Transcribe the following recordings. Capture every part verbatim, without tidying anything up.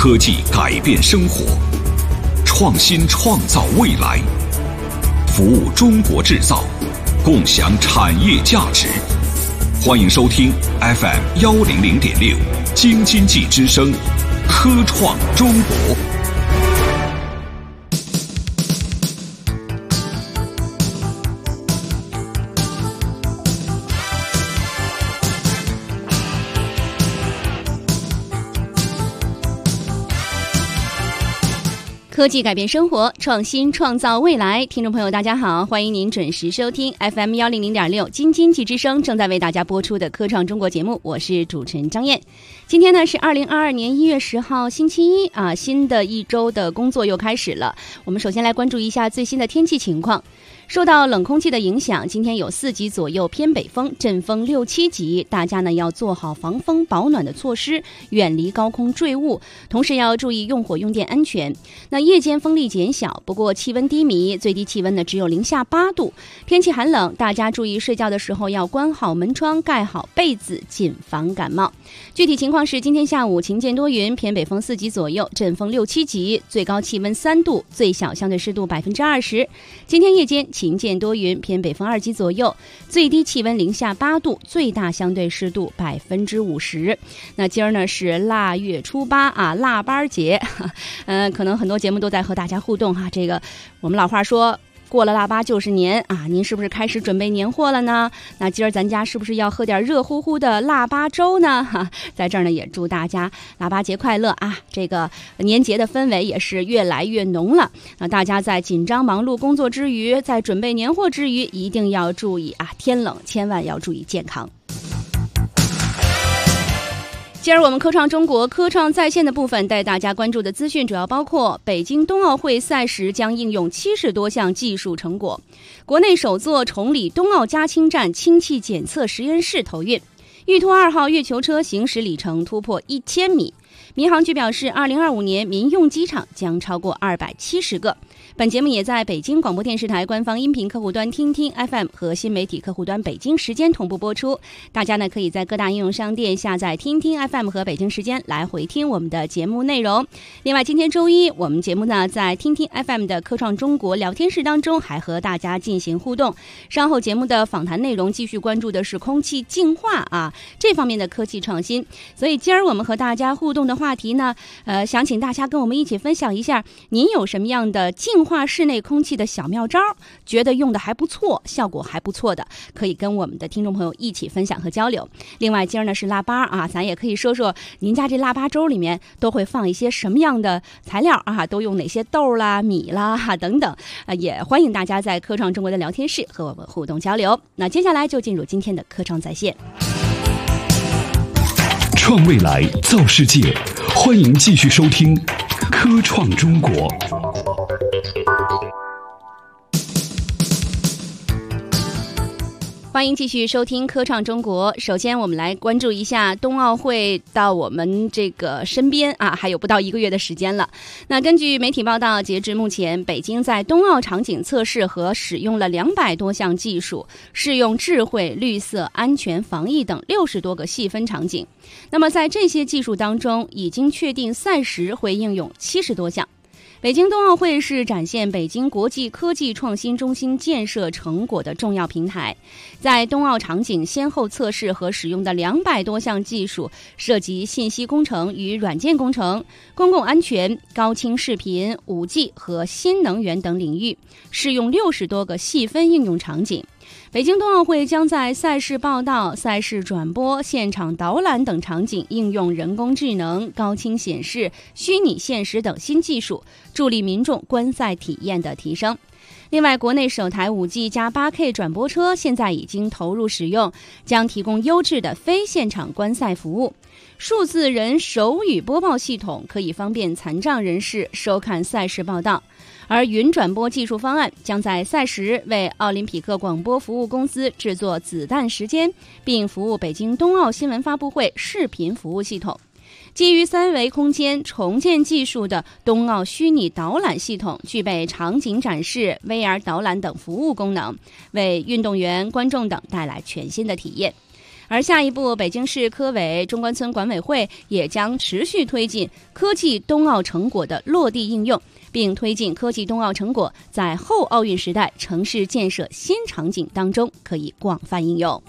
科技改变生活，创新创造未来，服务中国制造，共享产业价值。欢迎收听 F M 幺零零点六京津冀之声，科创中国。 科技改变生活，创新创造未来。听众朋友大家好，欢迎您准时收听 F M 幺零零点六京津冀之声正在为大家播出的科创中国节目，我是主持人张燕。今天呢是二零二二年一月十号星期一啊，新的一周的工作又开始了。我们首先来关注一下最新的天气情况。受到冷空气的影响，今天有四级左右偏北风，阵风六七级，大家呢要做好防风保暖的措施，远离高空坠物，同时要注意用火用电安全。那夜间风力减小，不过气温低迷，最低气温呢只有零下八度，天气寒冷，大家注意睡觉的时候要关好门窗，盖好被子，谨防感冒。具体情况是，今天下午晴间多云，偏北风四级左右，阵风六七级，最高气温三度，最小相对湿度百分之二十。今天夜间晴间多云，偏北风二级左右，最低气温零下八度，最大相对湿度百分之五十。那今儿呢是腊月初八啊，腊八节，嗯、呃，可能很多节目都在和大家互动哈。这个我们老话说，过了腊八就是年啊，您是不是开始准备年货了呢？那今儿咱家是不是要喝点热乎乎的腊八粥呢？哈，在这儿呢也祝大家腊八节快乐啊！这个年节的氛围也是越来越浓了。那大家在紧张忙碌工作之余，在准备年货之余，一定要注意啊，天冷千万要注意健康。今儿我们科创中国科创在线的部分带大家关注的资讯主要包括：北京冬奥会赛时将应用七十多项技术成果；国内首座崇礼冬奥加氢站氢气检测实验室投运；玉兔二号月球车行驶里程突破一千米；民航局表示，二零二五年民用机场将超过二百七十个。本节目也在北京广播电视台官方音频客户端听听 F M 和新媒体客户端北京时间同步播出。大家呢可以在各大应用商店下载听听 F M 和北京时间来回听我们的节目内容。另外，今天周一，我们节目呢在听听 F M 的科创中国聊天室当中还和大家进行互动。稍后节目的访谈内容继续关注的是空气净化啊这方面的科技创新。所以今儿我们和大家互动的话题呢，呃，想请大家跟我们一起分享一下，您有什么样的净化室内空气的小妙招，觉得用的还不错，效果还不错的，可以跟我们的听众朋友一起分享和交流。另外，今儿呢是腊八啊，咱也可以说说您家这腊八粥里面都会放一些什么样的材料啊？都用哪些豆啦、米啦、啊、等等啊？也欢迎大家在科创中国的聊天室和我们互动交流。那接下来就进入今天的科创在线。 创未来，造世界，欢迎继续收听科创中国。 欢迎继续收听科创中国。首先我们来关注一下冬奥会到我们这个身边啊，还有不到一个月的时间了。那根据媒体报道，截至目前，北京在冬奥场景测试和使用了两百多项技术，适用智慧、绿色、安全、防疫等六十多个细分场景。那么在这些技术当中，已经确定赛时会应用七十多项。北京冬奥会是展现北京国际科技创新中心建设成果的重要平台。在冬奥场景先后测试和使用的两百多项技术，涉及信息工程与软件工程、公共安全、高清视频、五 G 和新能源等领域，适用六十多个细分应用场景。北京冬奥会将在赛事报道、赛事转播、现场导览等场景应用人工智能、高清显示、虚拟现实等新技术，助力民众观赛体验的提升。另外，国内首台 五 G 加 八 K 转播车现在已经投入使用，将提供优质的非现场观赛服务。数字人手语播报系统可以方便残障人士收看赛事报道。而云转播技术方案将在赛时为奥林匹克广播服务公司制作子弹时间，并服务北京冬奥新闻发布会视频服务系统。基于三维空间重建技术的冬奥虚拟导览系统具备场景展示、V R 导览等服务功能，为运动员、观众等带来全新的体验。 而下一步，北京市科委、中关村管委会也将持续推进科技冬奥成果的落地应用，并推进科技冬奥成果在后奥运时代城市建设新场景当中可以广泛应用。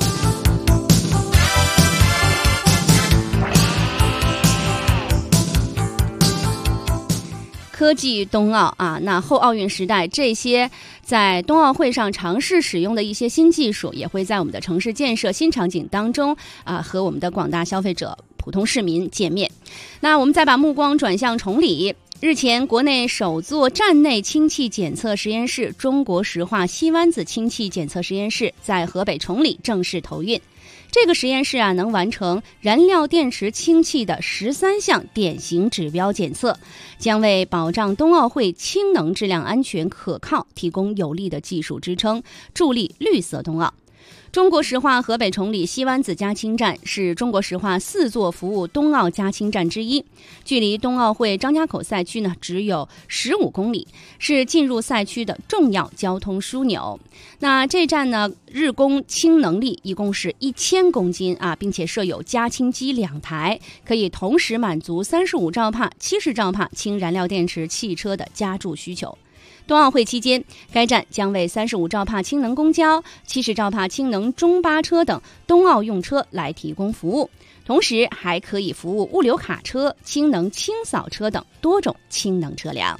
科技冬奥啊，那后奥运时代这些在冬奥会上尝试使用的一些新技术，也会在我们的城市建设新场景当中啊，和我们的广大消费者、普通市民见面。那我们再把目光转向崇礼。日前，国内首座站内氢气检测实验室中国石化西湾子氢气检测实验室在河北崇礼正式投运。这个实验室啊，能完成燃料电池氢气的十三项典型指标检测，将为保障冬奥会氢能质量安全可靠提供有力的技术支撑，助力绿色冬奥。中国石化河北崇礼西湾子加氢站是中国石化四座服务冬奥加氢站之一，距离冬奥会张家口赛区呢只有十五公里，是进入赛区的重要交通枢纽。那这站呢，日供氢能力一共是一千公斤啊，并且设有加氢机两台，可以同时满足三十五兆帕、七十兆帕氢燃料电池汽车的加注需求。冬奥会期间，该站将为三十五兆帕氢能公交、七十兆帕氢能中巴车等冬奥用车来提供服务，同时还可以服务物流卡车、氢能清扫车等多种氢能车辆。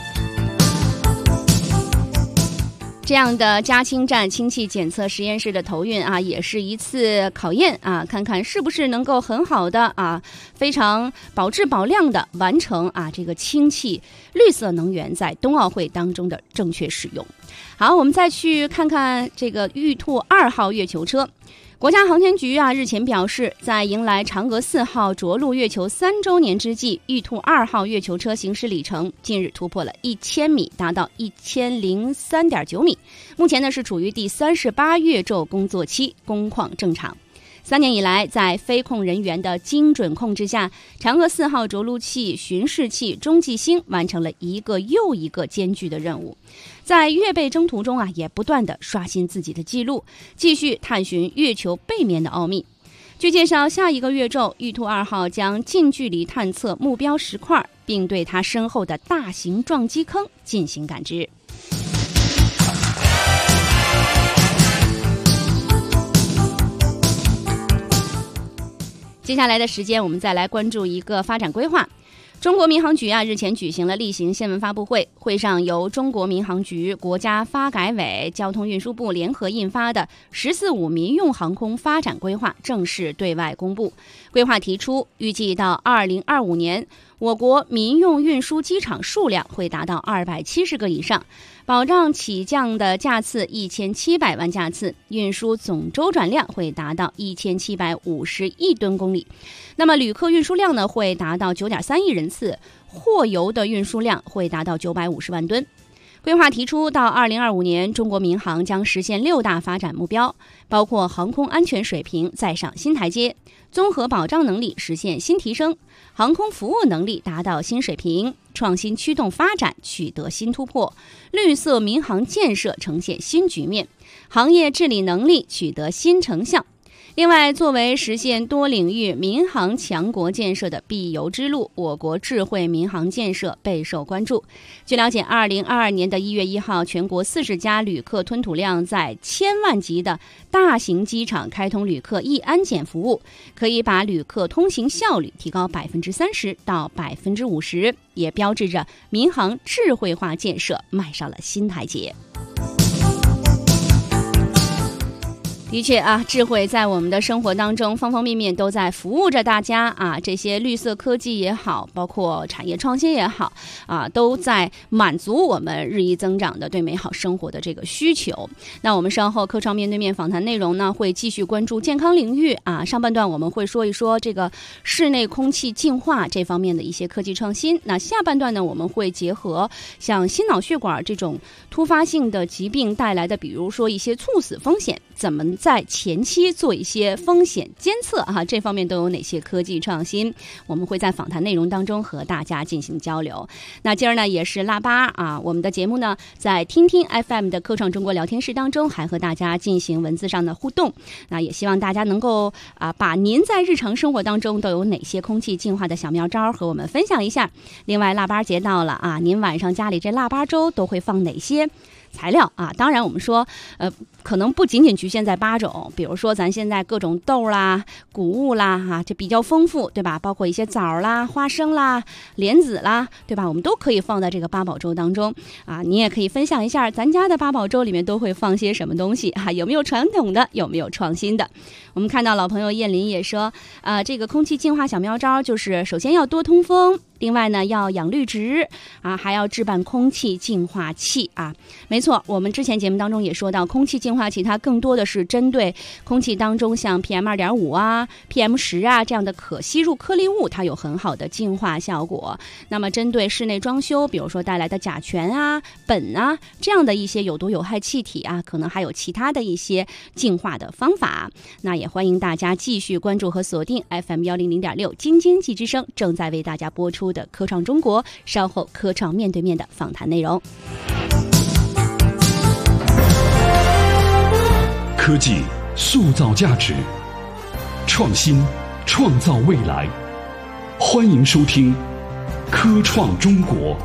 这样的加氢站氢气检测实验室的投运啊，也是一次考验啊，看看是不是能够很好的啊，非常保质保量的完成啊这个氢气绿色能源在冬奥会当中的正确使用。好，我们再去看看这个玉兔二号月球车。国家航天局啊日前表示，在迎来嫦娥四号着陆月球三周年之际，玉兔二号月球车行驶里程近日突破了一千米，达到一千零三点九米。目前呢是处于第三十八月昼工作期，工况正常。三年以来，在飞控人员的精准控制下，嫦娥四号着陆器、巡视器、中继星完成了一个又一个艰巨的任务，在月背征途中啊，也不断的刷新自己的记录，继续探寻月球背面的奥秘。据介绍，下一个月昼，玉兔二号将近距离探测目标石块，并对它身后的大型撞击坑进行感知。接下来的时间，我们再来关注一个发展规划。中国民航局啊日前举行了例行新闻发布会，会上由中国民航局、国家发改委、交通运输部联合印发的《十四五民用航空发展规划》正式对外公布。规划提出，预计到二零二五年，我国民用运输机场数量会达到二百七十个以上，保障起降的架次一千七百万架次，运输总周转量会达到一千七百五十亿吨公里。那么旅客运输量呢会达到九点三亿人次，货油的运输量会达到九百五十万吨。规划提出，到二零二五年，中国民航将实现六大发展目标，包括航空安全水平再上新台阶，综合保障能力实现新提升，航空服务能力达到新水平，创新驱动发展取得新突破，绿色民航建设呈现新局面，行业治理能力取得新成效。另外，作为实现多领域民航强国建设的必由之路，我国智慧民航建设备受关注。据了解，二零二二年的一月一号，全国四十家旅客吞吐量在千万级的大型机场开通旅客易安检服务，可以把旅客通行效率提高百分之三十到百分之五十，也标志着民航智慧化建设迈上了新台阶。的确啊，智慧在我们的生活当中方方面面都在服务着大家啊，这些绿色科技也好，包括产业创新也好啊，都在满足我们日益增长的对美好生活的这个需求。那我们稍后科创面对面访谈内容呢，会继续关注健康领域啊，上半段我们会说一说这个室内空气净化这方面的一些科技创新，那下半段呢，我们会结合像心脑血管这种突发性的疾病带来的，比如说一些猝死风险， 怎么在前期做一些风险监测啊，这方面都有哪些科技创新？我们会在访谈内容当中和大家进行交流。那今儿呢也是腊八啊，我们的节目呢在听听 F M 的科创中国聊天室当中还和大家进行文字上的互动。那也希望大家能够啊把您在日常生活当中都有哪些空气净化的小妙招和我们分享一下。另外腊八节到了啊，您晚上家里这腊八粥都会放哪些材料啊？当然我们说呃可能不仅仅局限在八种，比如说咱现在各种豆啦、谷物啦哈、啊，这比较丰富，对吧？包括一些枣啦、花生啦、莲子啦，对吧？我们都可以放在这个八宝粥当中啊。你也可以分享一下咱家的八宝粥里面都会放些什么东西哈、啊？有没有传统的，有没有创新的？我们看到老朋友燕林也说啊、呃，这个空气净化小妙招就是首先要多通风，另外呢要养绿植啊，还要置办空气净化器啊。没错，我们之前节目当中也说到，空气净化器它更多的是针对空气当中像 P M 二点五 啊、P M 十 啊这样的可吸入颗粒物，它有很好的净化效果。那么针对室内装修，比如说带来的甲醛啊、苯啊这样的一些有毒有害气体啊，可能还有其他的一些净化的方法。那也欢迎大家继续关注和锁定 F M 一零零点六京津冀之声正在为大家播出的科创中国，稍后科创面对面的访谈内容。 科技塑造价值，创新创造未来。欢迎收听科创中国。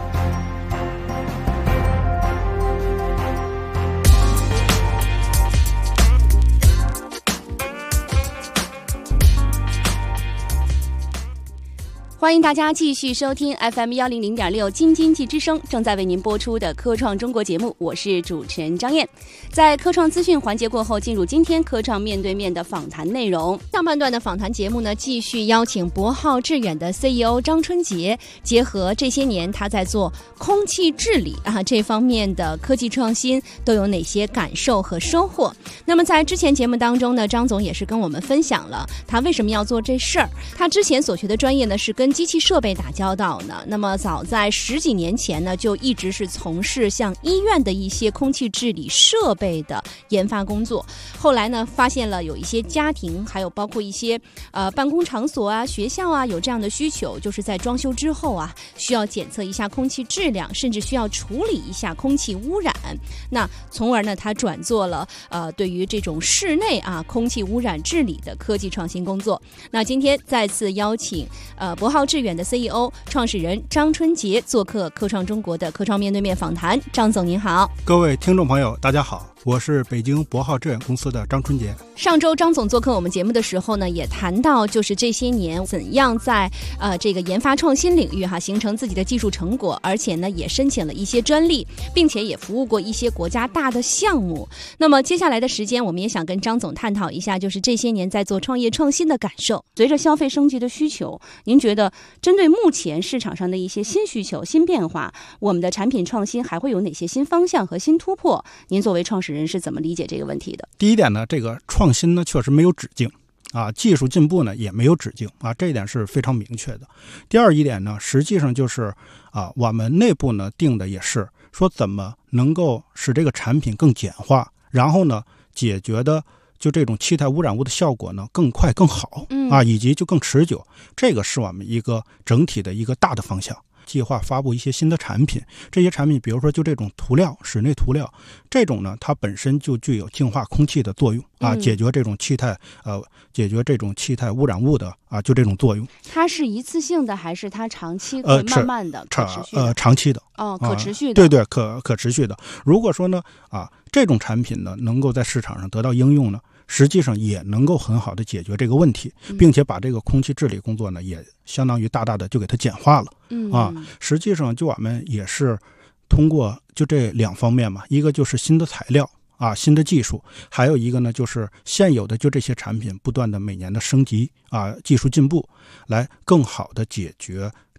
欢迎大家继续收听 F M 一零零点六京津冀之声正在为您播出的科创中国节目，我是主持人张燕。在科创资讯环节过后，进入今天科创面对面的访谈内容。上半段的访谈节目呢，继续邀请博浩致远的 C E O 张春杰，结合这些年他在做空气治理啊这方面的科技创新都有哪些感受和收获。那么在之前节目当中呢，张总也是跟我们分享了他为什么要做这事儿。他之前所学的专业呢是跟机器设备打交道呢，那么早在十几年前呢，就一直是从事像医院的一些空气治理设备的研发工作。后来呢，发现了有一些家庭，还有包括一些呃办公场所啊、学校啊，有这样的需求，就是在装修之后啊，需要检测一下空气质量，甚至需要处理一下空气污染。那从而呢，他转做了呃对于这种室内啊空气污染治理的科技创新工作。那今天再次邀请呃博浩致远的 C E O 创始人张春杰做客科创中国的科创面对面访谈。张总您好。 各位听众朋友大家好，我是北京博浩致远公司的张春杰。 上周张总做客我们节目的时候呢，也谈到就是这些年怎样在呃这个研发创新领域哈形成自己的技术成果，而且呢也申请了一些专利，并且也服务过一些国家大的项目。那么接下来的时间，我们也想跟张总探讨一下，就是这些年在做创业创新的感受。随着消费升级的需求，您觉得针对目前市场上的一些新需求、新变化，我们的产品创新还会有哪些新方向和新突破？您作为创始人是怎么理解这个问题的？ 第一点呢，这个创新呢确实没有止境啊，技术进步呢也没有止境啊，这一点是非常明确的。第二一点呢，实际上就是啊，我们内部呢定的也是说怎么能够使这个产品更简化，然后呢解决的就这种气态污染物的效果呢更快更好啊，以及就更持久。这个是我们一个整体的一个大的方向。计划发布一些新的产品，这些产品比如说就这种涂料，室内涂料，这种呢它本身就具有净化空气的作用啊，解决这种气态呃解决这种气态污染物的啊，就这种作用。 它是一次性的还是它长期会慢慢的、呃、可持续的？ 呃长期的哦，可持续的、啊、 对对可可持续的。如果说呢啊这种产品呢能够在市场上得到应用呢，实际上也能够很好的解决这个问题，并且把这个空气治理工作呢也相当于大大的就给它简化了。嗯啊，实际上就我们也是通过就这两方面嘛，一个就是新的材料啊，新的技术，还有一个呢就是现有的就这些产品不断的每年的升级啊，技术进步，来更好的解决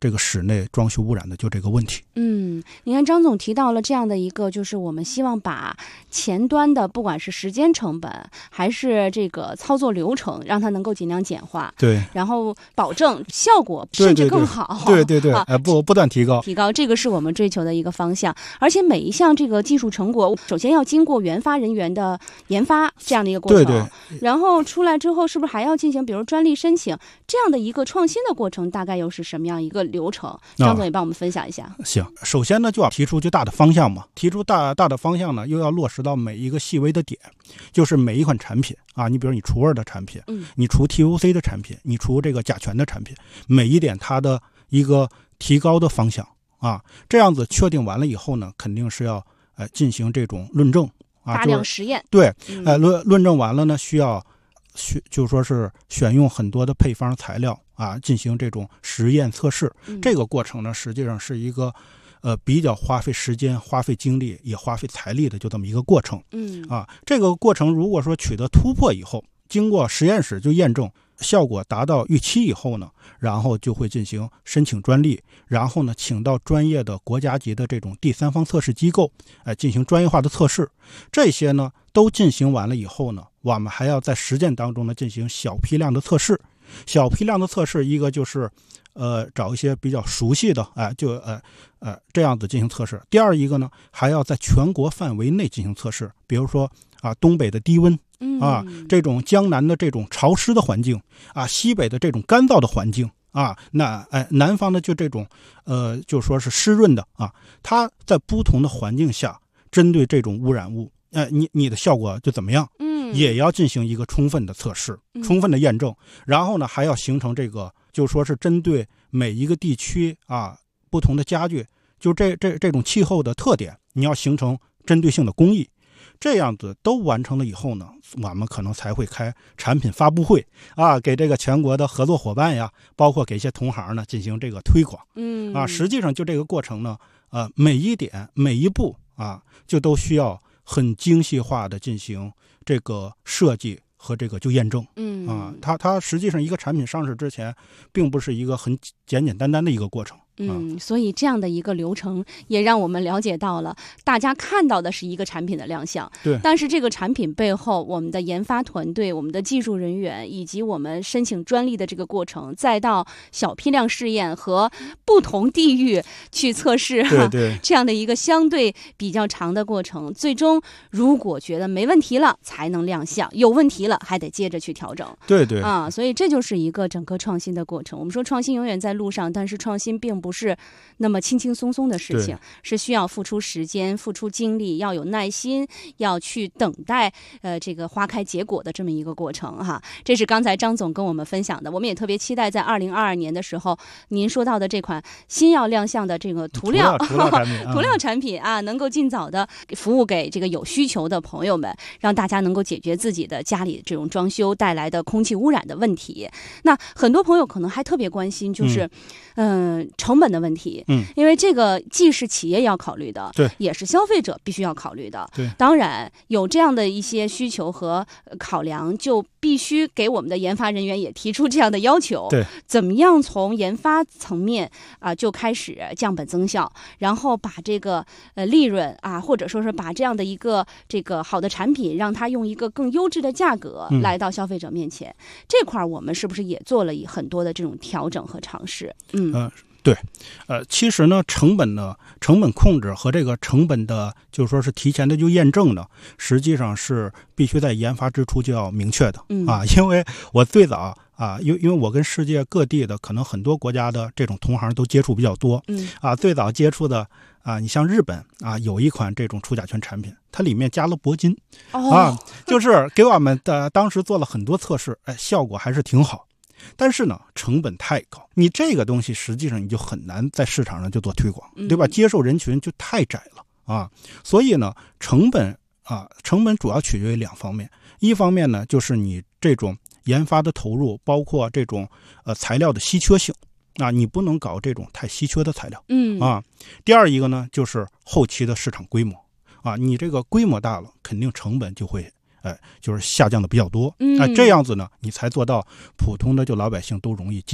这个室内装修污染的就这个问题。 嗯，你看张总提到了这样的一个，就是我们希望把前端的不管是时间成本还是这个操作流程，让它能够尽量简化， 对， 然后保证效果甚至更好。 对对 对, 对, 对、啊呃，不不断提高， 提高，这个是我们追求的一个方向。而且每一项这个技术成果，首先要经过研发人员的研发这样的一个过程， 对对， 然后出来之后，是不是还要进行比如专利申请这样的一个创新的过程？大概又是什么样一个流程？张总也帮我们分享一下。 哦、行，首先呢就要提出就大的方向嘛，提出大大的方向呢，又要落实到每一个细微的点，就是每一款产品啊，你比如你除味的产品，嗯，你除 T O C 的产品，你除这个甲醛的产品，每一点它的一个提高的方向啊，这样子确定完了以后呢，肯定是要呃进行这种论证啊， 大量实验。 对，呃论论证完了呢，需要选就说是选用很多的配方材料啊，进行这种实验测试。嗯、这个过程呢，实际上是一个呃比较花费时间、花费精力也花费财力的就这么一个过程。嗯啊，这个过程如果说取得突破以后，经过实验室就验证效果达到预期以后呢，然后就会进行申请专利，然后呢，请到专业的国家级的这种第三方测试机构，哎、呃，进行专业化的测试。这些呢都进行完了以后呢，我们还要在实践当中呢进行小批量的测试。小批量的测试，一个就是呃找一些比较熟悉的，哎、呃，就呃呃这样子进行测试。第二一个呢，还要在全国范围内进行测试，比如说啊东北的低温。啊，这种江南的这种潮湿的环境啊，西北的这种干燥的环境啊，那哎南方的就这种呃就说是湿润的啊，它在不同的环境下，针对这种污染物，呃你你的效果就怎么样？嗯，也要进行一个充分的测试，充分的验证，然后呢还要形成这个就说是针对每一个地区啊不同的家具，就这这这种气候的特点，你要形成针对性的工艺。这样子都完成了以后呢，我们可能才会开产品发布会啊，给这个全国的合作伙伴呀，包括给一些同行呢进行这个推广。嗯啊，实际上就这个过程呢，呃，每一点每一步啊，就都需要很精细化的进行这个设计和这个就验证。嗯啊，它它实际上一个产品上市之前，并不是一个很简简单单的一个过程。 嗯，所以这样的一个流程也让我们了解到了，大家看到的是一个产品的亮相， 对， 但是这个产品背后，我们的研发团队、我们的技术人员以及我们申请专利的这个过程，再到小批量试验和不同地域去测试， 对对， 这样的一个相对比较长的过程，最终如果觉得没问题了，才能亮相；有问题了，还得接着去调整。 对对啊，所以这就是一个整个创新的过程。我们说创新永远在路上，但是创新并不是那么轻轻松松的事情，是需要付出时间、付出精力，要有耐心，要去等待呃这个花开结果的这么一个过程哈。这是刚才张总跟我们分享的，我们也特别期待在二零二二年的时候，您说到的这款新要亮相的这个涂料涂料产品， 涂料产品啊，能够尽早的服务给这个有需求的朋友们，让大家能够解决自己的家里这种装修带来的空气污染的问题。那很多朋友可能还特别关心，就是嗯、呃、成本的问题。嗯，因为这个既是企业要考虑的， 对， 也是消费者必须要考虑的。 对， 当然有这样的一些需求和考量，就必须给我们的研发人员也提出这样的要求。 对， 怎么样从研发层面啊、呃、就开始降本增效，然后把这个呃利润啊，或者说是把这样的一个这个好的产品，让它用一个更优质的价格来到消费者面前。嗯、这块我们是不是也做了很多的这种调整和尝试？嗯。 呃对，呃，其实呢，成本呢，成本控制和这个成本的，就说是提前的就验证呢，实际上是必须在研发之初就要明确的、嗯、啊。因为我最早啊，因因为我跟世界各地的可能很多国家的这种同行都接触比较多，嗯啊，最早接触的啊，你像日本啊，有一款这种除甲醛产品，它里面加了铂金、哦、啊，就是给我们的当时做了很多测试，哎，效果还是挺好。但是呢，成本太高，你这个东西实际上你就很难在市场上就做推广，对吧？接受人群就太窄了啊。所以呢，成本啊，成本主要取决于两方面，一方面呢，就是你这种研发的投入，包括这种呃材料的稀缺性啊，你不能搞这种太稀缺的材料，嗯啊。第二一个呢，就是后期的市场规模啊，你这个规模大了，肯定成本就会。哎，就是下降的比较多，哎、呃，这样子呢，你才做到普通的就老百姓都容易接受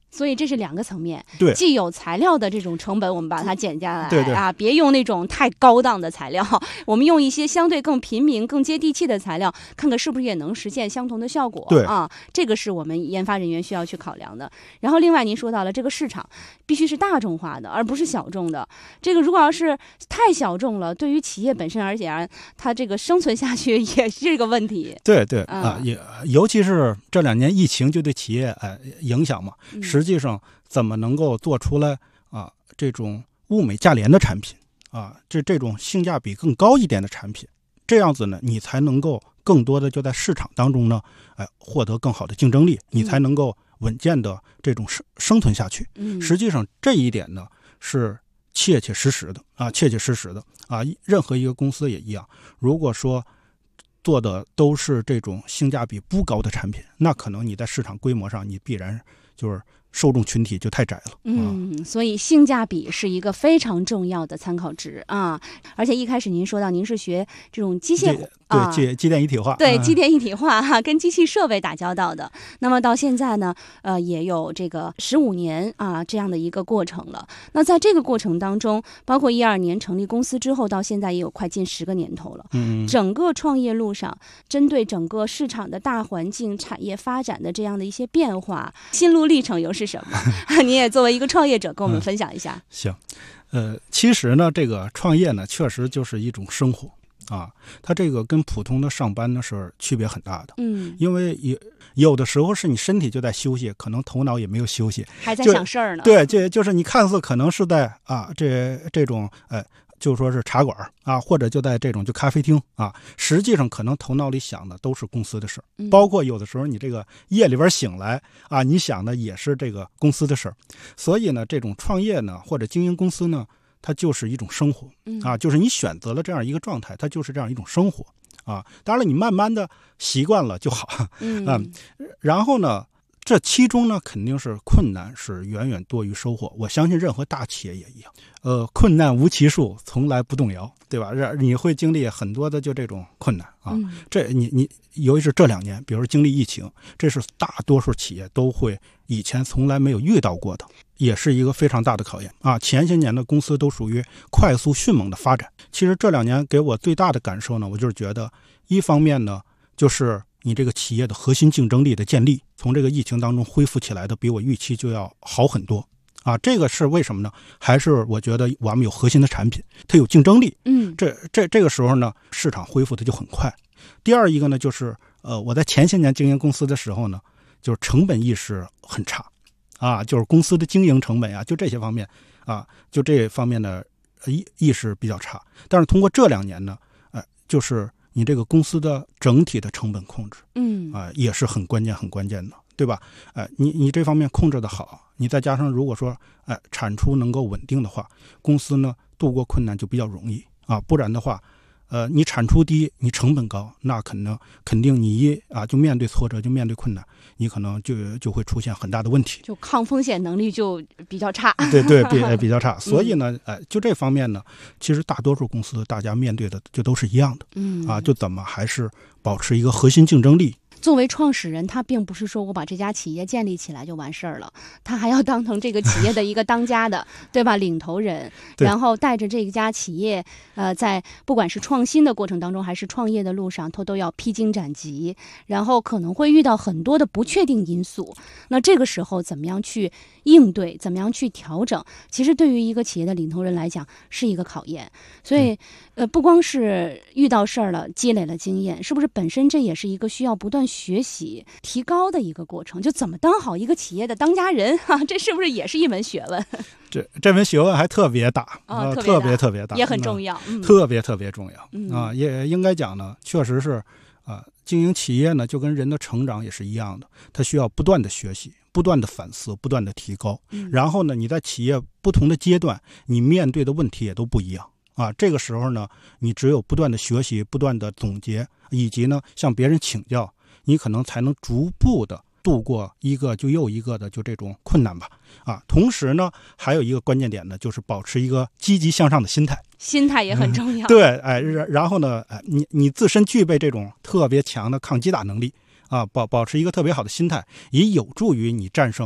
所以这是两个层面， 对， 既有材料的这种成本，我们把它减下来， 对对啊，别用那种太高档的材料，我们用一些相对更平民、更接地气的材料，看看是不是也能实现相同的效果。 对啊，这个是我们研发人员需要去考量的。然后另外您说到了这个市场必须是大众化的，而不是小众的。这个如果要是太小众了，对于企业本身而言，它这个生存下去也是个问题。 对对、 嗯、 啊，也尤其是这两年疫情就对企业哎影响嘛， 嗯、 实际上怎么能够做出来啊这种物美价廉的产品啊，这这种性价比更高一点的产品，这样子呢，你才能够更多的就在市场当中呢，哎，获得更好的竞争力，你才能够稳健的这种生生存下去。 嗯， 实际上这一点呢是切切实实的啊，切切实实的啊，任何一个公司也一样，如果说做的都是这种性价比不高的产品，那可能你在市场规模上你必然就是受众群体就太窄了。 嗯，所以性价比是一个非常重要的参考值啊。而且一开始您说到您是学这种机械对机机电一体化， 对机电一体化哈、啊，跟机器设备打交道的。那么到现在呢，呃，也有这个十五年啊这样的一个过程了。那在这个过程当中，包括一二年成立公司之后，到现在也有快近十个年头了。 嗯， 整个创业路上，针对整个市场的大环境、产业发展的这样的一些变化，心路历程又是什么？你也作为一个创业者，跟我们分享一下。 嗯、行，呃，其实呢，这个创业呢，确实就是一种生活。啊，它这个跟普通的上班呢是区别很大的， 嗯， 因为有有的时候是你身体就在休息，可能头脑也没有休息， 还在想事儿呢。 对，这就是你看似可能是在啊这这种呃，就说是茶馆啊，或者就在这种就咖啡厅啊，实际上可能头脑里想的都是公司的事儿、嗯，包括有的时候你这个夜里边醒来啊，你想的也是这个公司的事儿，所以呢，这种创业呢或者经营公司呢。它就是一种生活啊，就是你选择了这样一个状态，它就是这样一种生活啊。当然了，你慢慢的习惯了就好，嗯、啊，然后呢，这其中呢肯定是困难是远远多于收获。我相信任何大企业也一样，呃，困难无其数，从来不动摇，对吧？你会经历很多的就这种困难啊。嗯、这你你尤其是这两年，比如经历疫情，这是大多数企业都会以前从来没有遇到过的。也是一个非常大的考验啊！前些年的公司都属于快速迅猛的发展。其实这两年给我最大的感受呢，我就是觉得，一方面呢，就是你这个企业的核心竞争力的建立，从这个疫情当中恢复起来的，比我预期就要好很多啊！这个是为什么呢？还是我觉得我们有核心的产品，它有竞争力。嗯，这这这个时候呢，市场恢复的就很快。第二一个呢，就是呃，我在前些年经营公司的时候呢，就是成本意识很差。啊，就是公司的经营成本啊，就这些方面啊，就这方面的意意识比较差。但是通过这两年呢，呃，就是你这个公司的整体的成本控制，嗯，啊、呃，也是很关键、很关键的，对吧？呃，你你这方面控制的好，你再加上如果说，哎、呃，产出能够稳定的话，公司呢度过困难就比较容易啊。不然的话，呃，你产出低，你成本高，那可能肯定你一啊就面对挫折，就面对困难，你可能就就会出现很大的问题， 就抗风险能力就比较差。 对对，比比较差。所以呢，哎、呃，就这方面呢，其实大多数公司大家面对的就都是一样的，嗯啊，就怎么还是保持一个核心竞争力。 作为创始人，他并不是说我把这家企业建立起来就完事儿了，他还要当成这个企业的一个当家的，对吧？领头人，然后带着这家企业，呃，在不管是创新的过程当中，还是创业的路上，他都要披荆斩棘，然后可能会遇到很多的不确定因素。那这个时候怎么样去应对，怎么样去调整，其实对于一个企业的领头人来讲是一个考验。所以，呃，不光是遇到事儿了，积累了经验，是不是本身这也是一个需要不断学习提高的一个过程？就怎么当好一个企业的当家人哈、啊，这是不是也是一门学问？ 这这门学问还特别大啊、 哦， 特别特别大， 也很重要，嗯、 特别特别重要、 嗯、 啊！也应该讲呢，确实是啊，经营企业呢，就跟人的成长也是一样的，它需要不断的学习，不断的反思，不断的提高。嗯、然后呢，你在企业不同的阶段，你面对的问题也都不一样。啊，这个时候呢，你只有不断的学习，不断的总结，以及呢向别人请教，你可能才能逐步的度过一个就又一个的就这种困难吧。啊，同时呢，还有一个关键点呢，就是保持一个积极向上的心态， 心态也很重要。 嗯、对，哎，然后呢，哎，你你自身具备这种特别强的抗击打能力啊，保保持一个特别好的心态，也有助于你战胜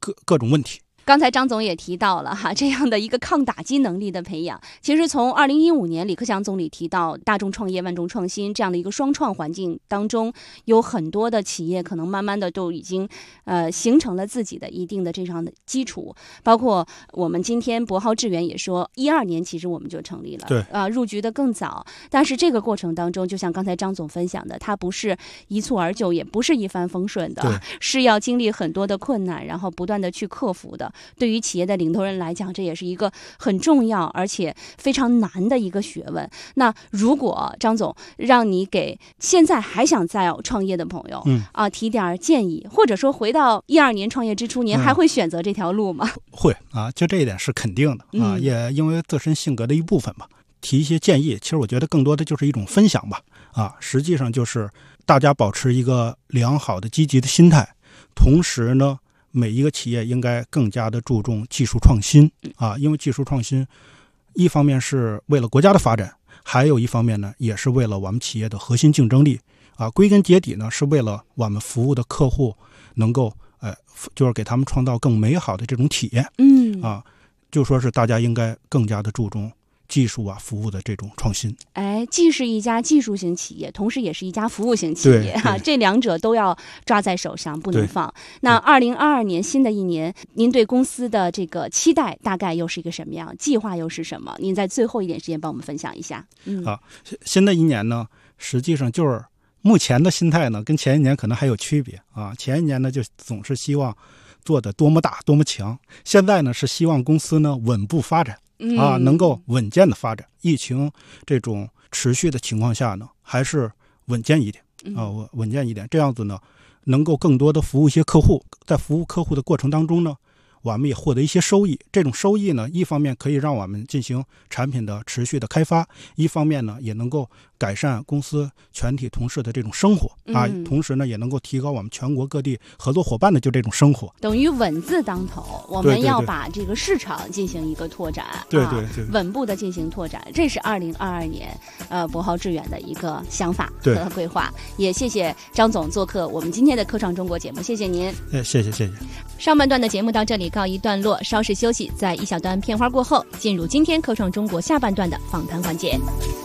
各各种问题。 刚才张总也提到了哈，这样的一个抗打击能力的培养，其实从二零一五年李克强总理提到大众创业万众创新这样的一个双创环境当中，有很多的企业可能慢慢的都已经呃形成了自己的一定的这样的基础，包括我们今天博浩智源也说，一二年其实我们就成立了， 对， 啊、呃、入局的更早，但是这个过程当中，就像刚才张总分享的，它不是一蹴而就，也不是一帆风顺的，是要经历很多的困难，然后不断的去克服的。对于企业的领头人来讲，这也是一个很重要而且非常难的一个学问。那如果张总让你给现在还想再创业的朋友，嗯啊提点建议，或者说回到一二年创业之初，您还会选择这条路吗？ 嗯、会啊，就这一点是肯定的啊， 嗯、 也因为自身性格的一部分吧。提一些建议，其实我觉得更多的就是一种分享吧。啊，实际上就是大家保持一个良好的积极的心态，同时呢。每一个企业应该更加的注重技术创新啊，因为技术创新一方面是为了国家的发展，还有一方面呢也是为了我们企业的核心竞争力啊。归根结底呢是为了我们服务的客户能够呃，就是给他们创造更美好的这种体验。 嗯啊，就说是大家应该更加的注重技术啊服务的这种创新。 哎，既是一家技术型企业，同时也是一家服务型企业哈、啊，这两者都要抓在手上，不能放。那二零二二年新的一年，您对公司的这个期待大概又是一个什么样？计划又是什么？您在最后一点时间帮我们分享一下。嗯， 好，新的一年呢，实际上就是目前的心态呢，跟前一年可能还有区别啊。前一年呢，就总是希望做得多么大、多么强，现在呢是希望公司呢稳步发展。啊，能够稳健的发展，疫情这种持续的情况下呢，还是稳健一点啊，稳稳健一点，这样子呢，能够更多的服务一些客户，在服务客户的过程当中呢，我们也获得一些收益。这种收益呢，一方面可以让我们进行产品的持续的开发，一方面呢，也能够改善公司全体同事的这种生活啊， 嗯、 同时呢，也能够提高我们全国各地合作伙伴的就这种生活。 等于稳字当头，我们要把这个市场进行一个拓展， 对对 对, 对、 啊，稳步的进行拓展，这是二零二二年呃博浩致远的一个想法和规划。也谢谢张总做客我们今天的科创中国节目，谢谢您。 哎，谢谢谢谢。 上半段的节目到这里告一段落，稍事休息，在一小段片花过后，进入今天科创中国下半段的访谈环节。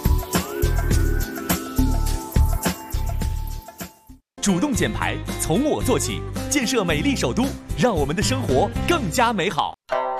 主动减排，从我做起，建设美丽首都，让我们的生活更加美好。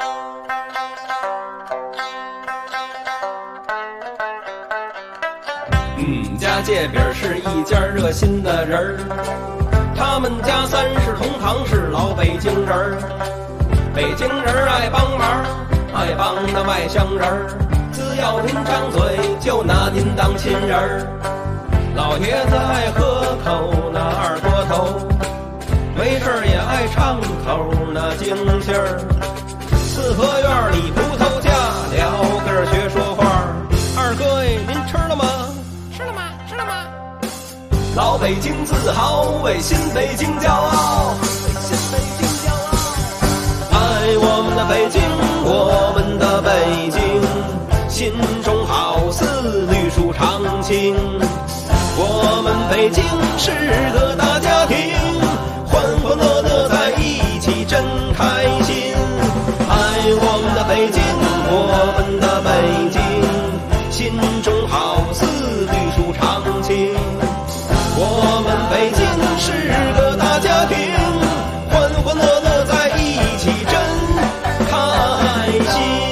嗯，家界饼是一家热心的人儿，他们家三世同堂是老北京人儿，北京人爱帮忙，爱帮那外乡人儿，只要您张嘴就拿您当亲人儿。老爷子爱喝口那二锅头，没事也爱唱口那京戏儿。四合院里葡萄架，聊根学说话。二哥哎，您吃了吗？ 吃了吗？吃了吗？ 老北京自豪，为新北京骄傲，为新北京骄傲。爱我们的北京，我们的北京，心中好似绿树长青。我们北京是个大家庭，欢欢乐乐在一起真开心。爱我们的北京，我们的北京，心中好似绿树长青。我们北京是个大家庭，欢欢乐乐在一起真开心。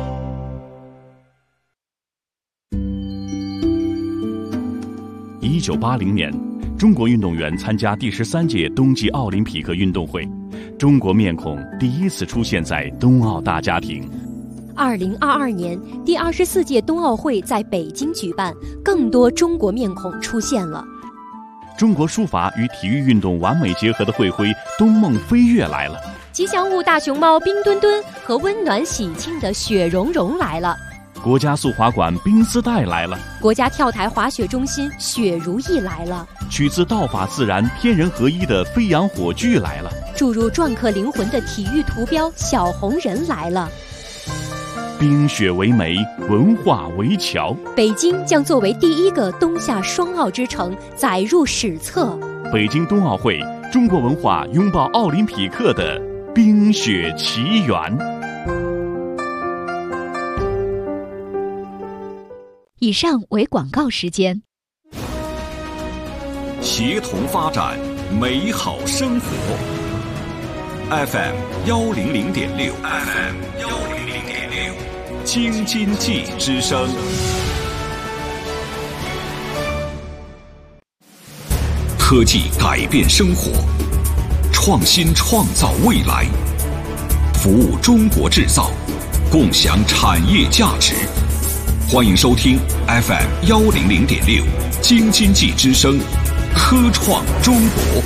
一九八零年，中国运动员参加第十三届冬季奥林匹克运动会，中国面孔第一次出现在冬奥大家庭。 二零二二年，第二十四届冬奥会在北京举办，更多中国面孔出现了。 中国书法与体育运动完美结合的会徽“冬梦飞跃”来了。 吉祥物大熊猫冰墩墩和温暖喜庆的雪融融来了。 国家速滑馆冰丝带来了， 国家跳台滑雪中心雪如意来了， 取自道法自然天人合一的飞扬火炬来了， 注入篆刻灵魂的体育图标小红人来了。 冰雪为媒，文化为桥， 北京将作为第一个冬夏双奥之城载入史册。 北京冬奥会，中国文化拥抱奥林匹克的冰雪奇缘。 以上为广告时间。 协同发展美好生活。F M 幺零零点六 ，F M 幺零零点六，京津冀之声。科技改变生活，创新创造未来，服务中国制造，共享产业价值。欢迎收听 F M 幺零零点六，京津冀之声，科创中国。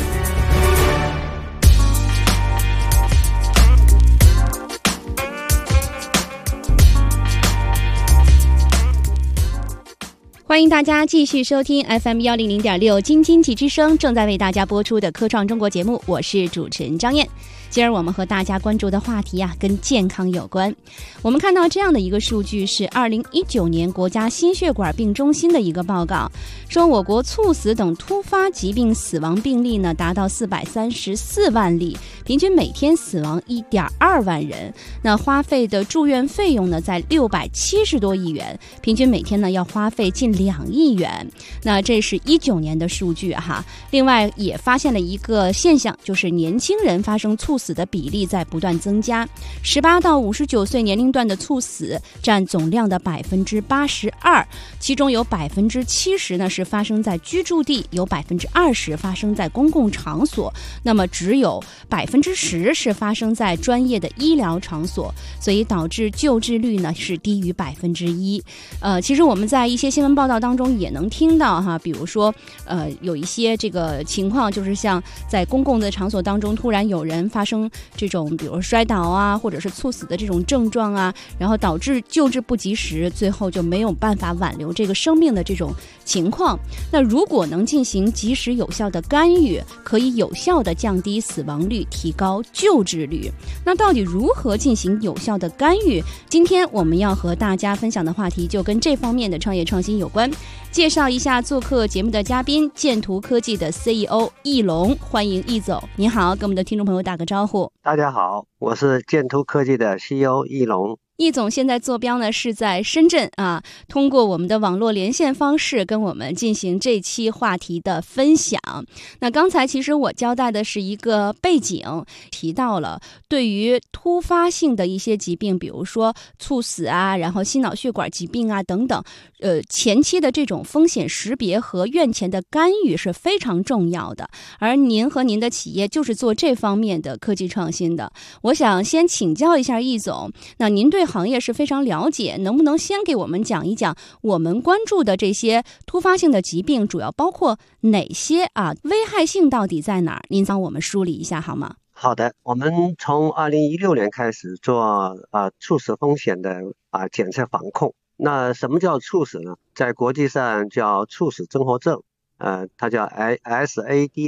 欢迎大家继续收听 F M 幺零零点六京津冀之声正在为大家播出的科创中国节目，我是主持人张燕。今儿我们和大家关注的话题啊，跟健康有关。我们看到这样的一个数据是二零一九年国家心血管病中心的一个报告，说我国猝死等突发疾病死亡病例呢达到四百三十四万例，平均每天死亡一点二万人。那花费的住院费用呢在六百七十多亿元，平均每天呢要花费近两亿元。那这是一九年的数据哈。另外也发现了一个现象，就是年轻人发生猝死的比例在不断增加，十八到五十九岁年龄段的猝死占总量的百分之八十二，其中有百分之七十呢是发生在居住地，有百分之二十发生在公共场所，那么只有百分之十是发生在专业的医疗场所，所以导致救治率呢是低于百分之一。呃，其实我们在一些新闻报道当中也能听到哈，比如说呃有一些这个情况，就是像在公共的场所当中突然有人发生这种比如摔倒啊，或者是猝死的这种症状啊，然后导致救治不及时，最后就没有办法挽留这个生命的这种情况。那如果能进行及时有效的干预，可以有效的降低死亡率，提高救治率。那到底如何进行有效的干预？今天我们要和大家分享的话题就跟这方面的创业创新有关。介绍一下做客节目的嘉宾，建图科技的 C E O 易龙，欢迎易总。你好，跟我们的听众朋友打个招呼。 大家好，我是建图科技的 C E O 易龙。 易总现在坐标呢是在深圳啊，通过我们的网络连线方式跟我们进行这期话题的分享。那刚才其实我交代的是一个背景，提到了对于突发性的一些疾病，比如说猝死啊，然后心脑血管疾病啊等等，呃，前期的这种风险识别和院前的干预是非常重要的。而您和您的企业就是做这方面的科技创新的。我想先请教一下易总，那您对行业是非常了解，能不能先给我们讲一讲我们关注的这些突发性的疾病主要包括哪些啊？危害性到底在哪儿？您帮我们梳理一下好吗？ 好的，我们从二零一六年开始做啊猝死风险的啊检测防控。那什么叫猝死呢？在国际上叫猝死综合症，呃，它叫 S A D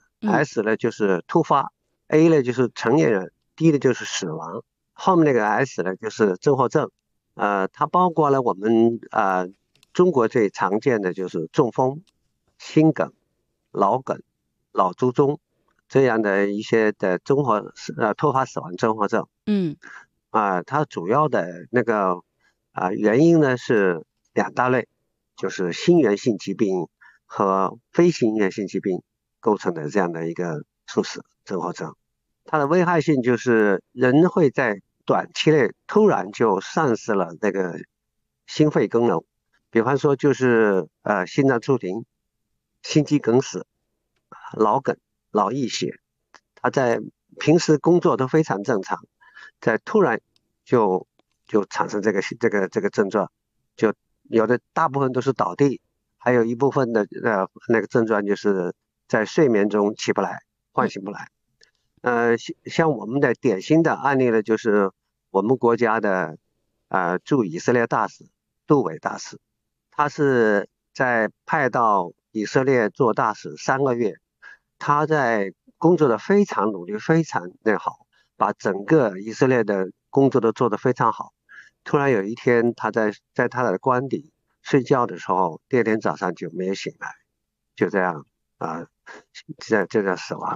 S，S 呢就是突发，A 呢就是成年人，D 呢就是死亡。后面那个 S 呢就是综合症，呃，它包括了我们呃中国最常见的就是中风、心梗、脑梗、脑卒中这样的一些的综合呃突发死亡综合症。 嗯， 啊、呃，它主要的那个啊、呃、原因呢是两大类，就是心源性疾病和非心源性疾病构成的这样的一个猝死综合症。它的危害性就是人会在短期内突然就丧失了那个心肺功能，比方说就是呃心脏骤停、心肌梗死、脑梗、脑溢血，他在平时工作都非常正常，在突然就就产生这个这个这个症状，就有的大部分都是倒地，还有一部分的呃那个症状就是在睡眠中起不来，唤醒不来。呃，像我们的典型的案例呢，就是我们国家的呃驻以色列大使杜伟大使，他是在派到以色列做大使三个月，他在工作的非常努力，非常的好，把整个以色列的工作都做得非常好。突然有一天，他在在他的官邸睡觉的时候，第二天早上就没有醒来，就这样啊，这这样死亡了。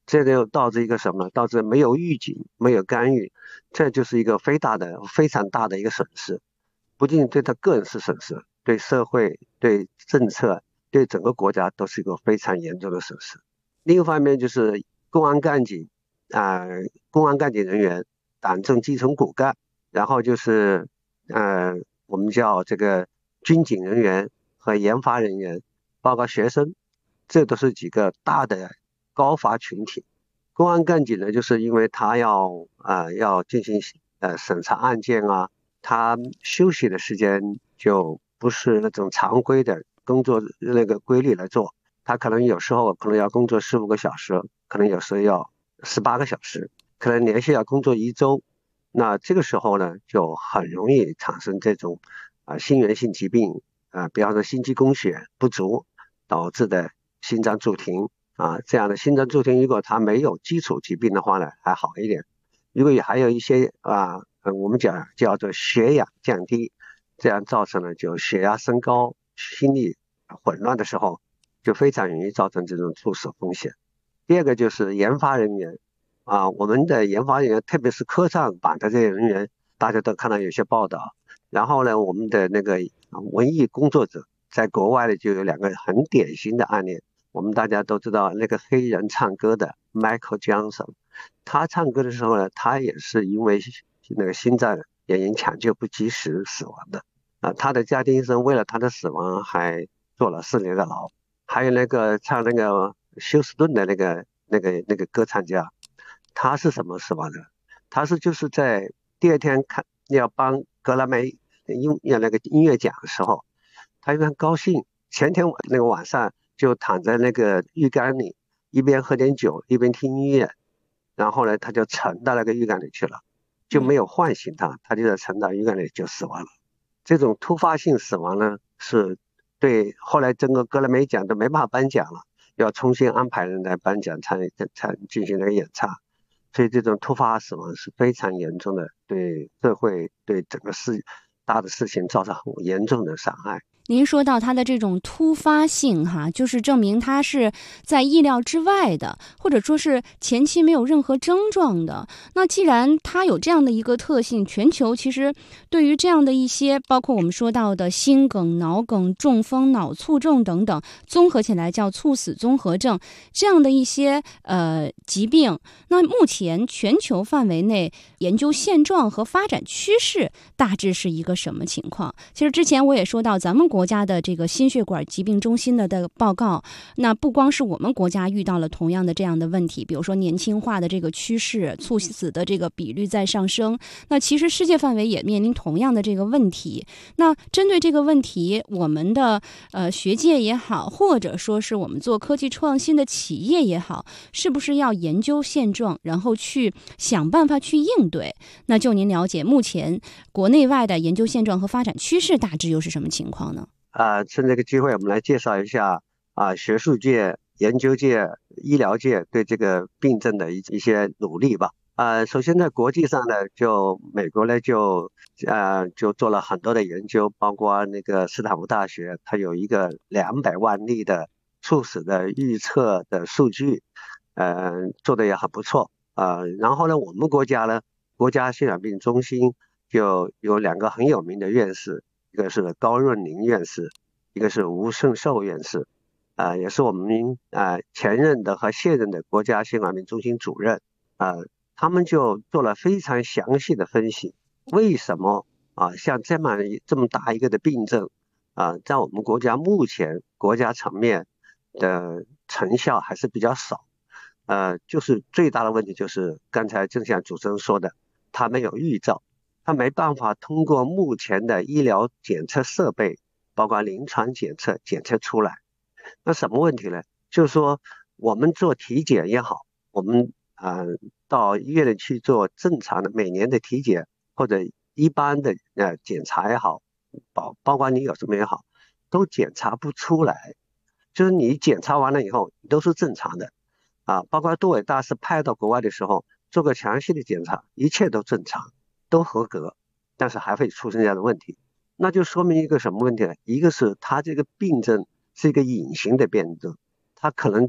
这就导致一个什么？导致没有预警，没有干预，这就是一个非大的、非常大的一个损失。不仅对他个人是损失，对社会、对政策、对整个国家都是一个非常严重的损失。另一方面就是公安干警啊、呃，公安干警人员、党政基层骨干，然后就是呃，我们叫这个军警人员和研发人员，包括学生，这都是几个大的高发群体。公安干警呢，就是因为他要啊、呃、要进行呃审查案件啊，他休息的时间就不是那种常规的工作那个规律来做，他可能有时候可能要工作十五个小时，可能有时候要十八个小时，可能连续要工作一周。那这个时候呢，就很容易产生这种啊、呃、心源性疾病啊、呃，比方说心肌供血不足导致的心脏骤停啊，这样的心脏骤停，如果他没有基础疾病的话呢，还好一点。如果还有一些啊，我们讲叫做血氧降低，这样造成了就血压升高、心律混乱的时候，就非常容易造成这种猝死风险。第二个就是研发人员啊，我们的研发人员，特别是科创板的这些人员，大家都看到有些报道。然后呢，我们的那个文艺工作者，在国外呢就有两个很典型的案例。我们大家都知道那个黑人唱歌的 Michael Johnson， 他唱歌的时候呢，他也是因为那个心脏原因抢救不及时死亡的啊。他的家庭医生为了他的死亡还坐了四年的牢。还有那个唱那个休斯顿的那个那个那个歌唱家，他是什么死亡的？他是就是在第二天看要帮格莱美音那个音乐奖的时候，他非常高兴，前天那个晚上就躺在那个浴缸里，一边喝点酒一边听音乐，然后呢他就沉到那个浴缸里去了，就没有唤醒他，他就在沉到浴缸里就死亡了。这种突发性死亡呢，是对后来整个格莱美奖都没办法颁奖了，要重新安排人来颁奖才才进行那个演唱。所以这种突发死亡是非常严重的，对社会对整个事大的事情造成很严重的伤害。 您说到它的这种突发性哈，就是证明它是在意料之外的，或者说是前期没有任何症状的。那既然它有这样的一个特性，全球其实对于这样的一些包括我们说到的心梗、脑梗、中风、脑卒症等等，综合起来叫猝死综合症这样的一些呃疾病，那目前全球范围内研究现状和发展趋势大致是一个什么情况？其实之前我也说到咱们国家的这个心血管疾病中心的的报告，那不光是我们国家遇到了同样的这样的问题，比如说年轻化的这个趋势，猝死的这个比率在上升，那其实世界范围也面临同样的这个问题。那针对这个问题，我们的呃学界也好，或者说是我们做科技创新的企业也好，是不是要研究现状，然后去想办法去应对？那就您了解，目前国内外的研究现状和发展趋势大致又是什么情况呢？ 啊、呃，趁这个机会，我们来介绍一下啊、呃，学术界、研究界、医疗界对这个病症的一一些努力吧。呃，首先在国际上呢，就美国呢就呃就做了很多的研究，包括那个斯坦福大学，它有一个两百万例的猝死的预测的数据，呃，做的也很不错啊、呃。然后呢，我们国家呢，国家心脑病中心就有两个很有名的院士。一个是高润林院士，一个是吴胜寿院士，啊、呃，也是我们啊、呃、前任的和现任的国家心脑病中心主任，啊、呃，他们就做了非常详细的分析，为什么啊、呃、像这么这么大一个的病症啊、呃，在我们国家目前国家层面的成效还是比较少，呃，就是最大的问题就是刚才正像主持人说的，他没有预兆。他没办法通过目前的医疗检测设备，包括临床检测检测出来。那什么问题呢？就是说我们做体检也好，我们啊、呃、到医院里去做正常的每年的体检或者一般的呃检查也好，包包括你有什么也好，都检查不出来。就是你检查完了以后，你都是正常的啊。包括杜伟大师派到国外的时候，做个详细的检查，一切都正常。都合格，但是还会出现这样的问题，那就说明一个什么问题呢？一个是他这个病症是一个隐形的病症，他可能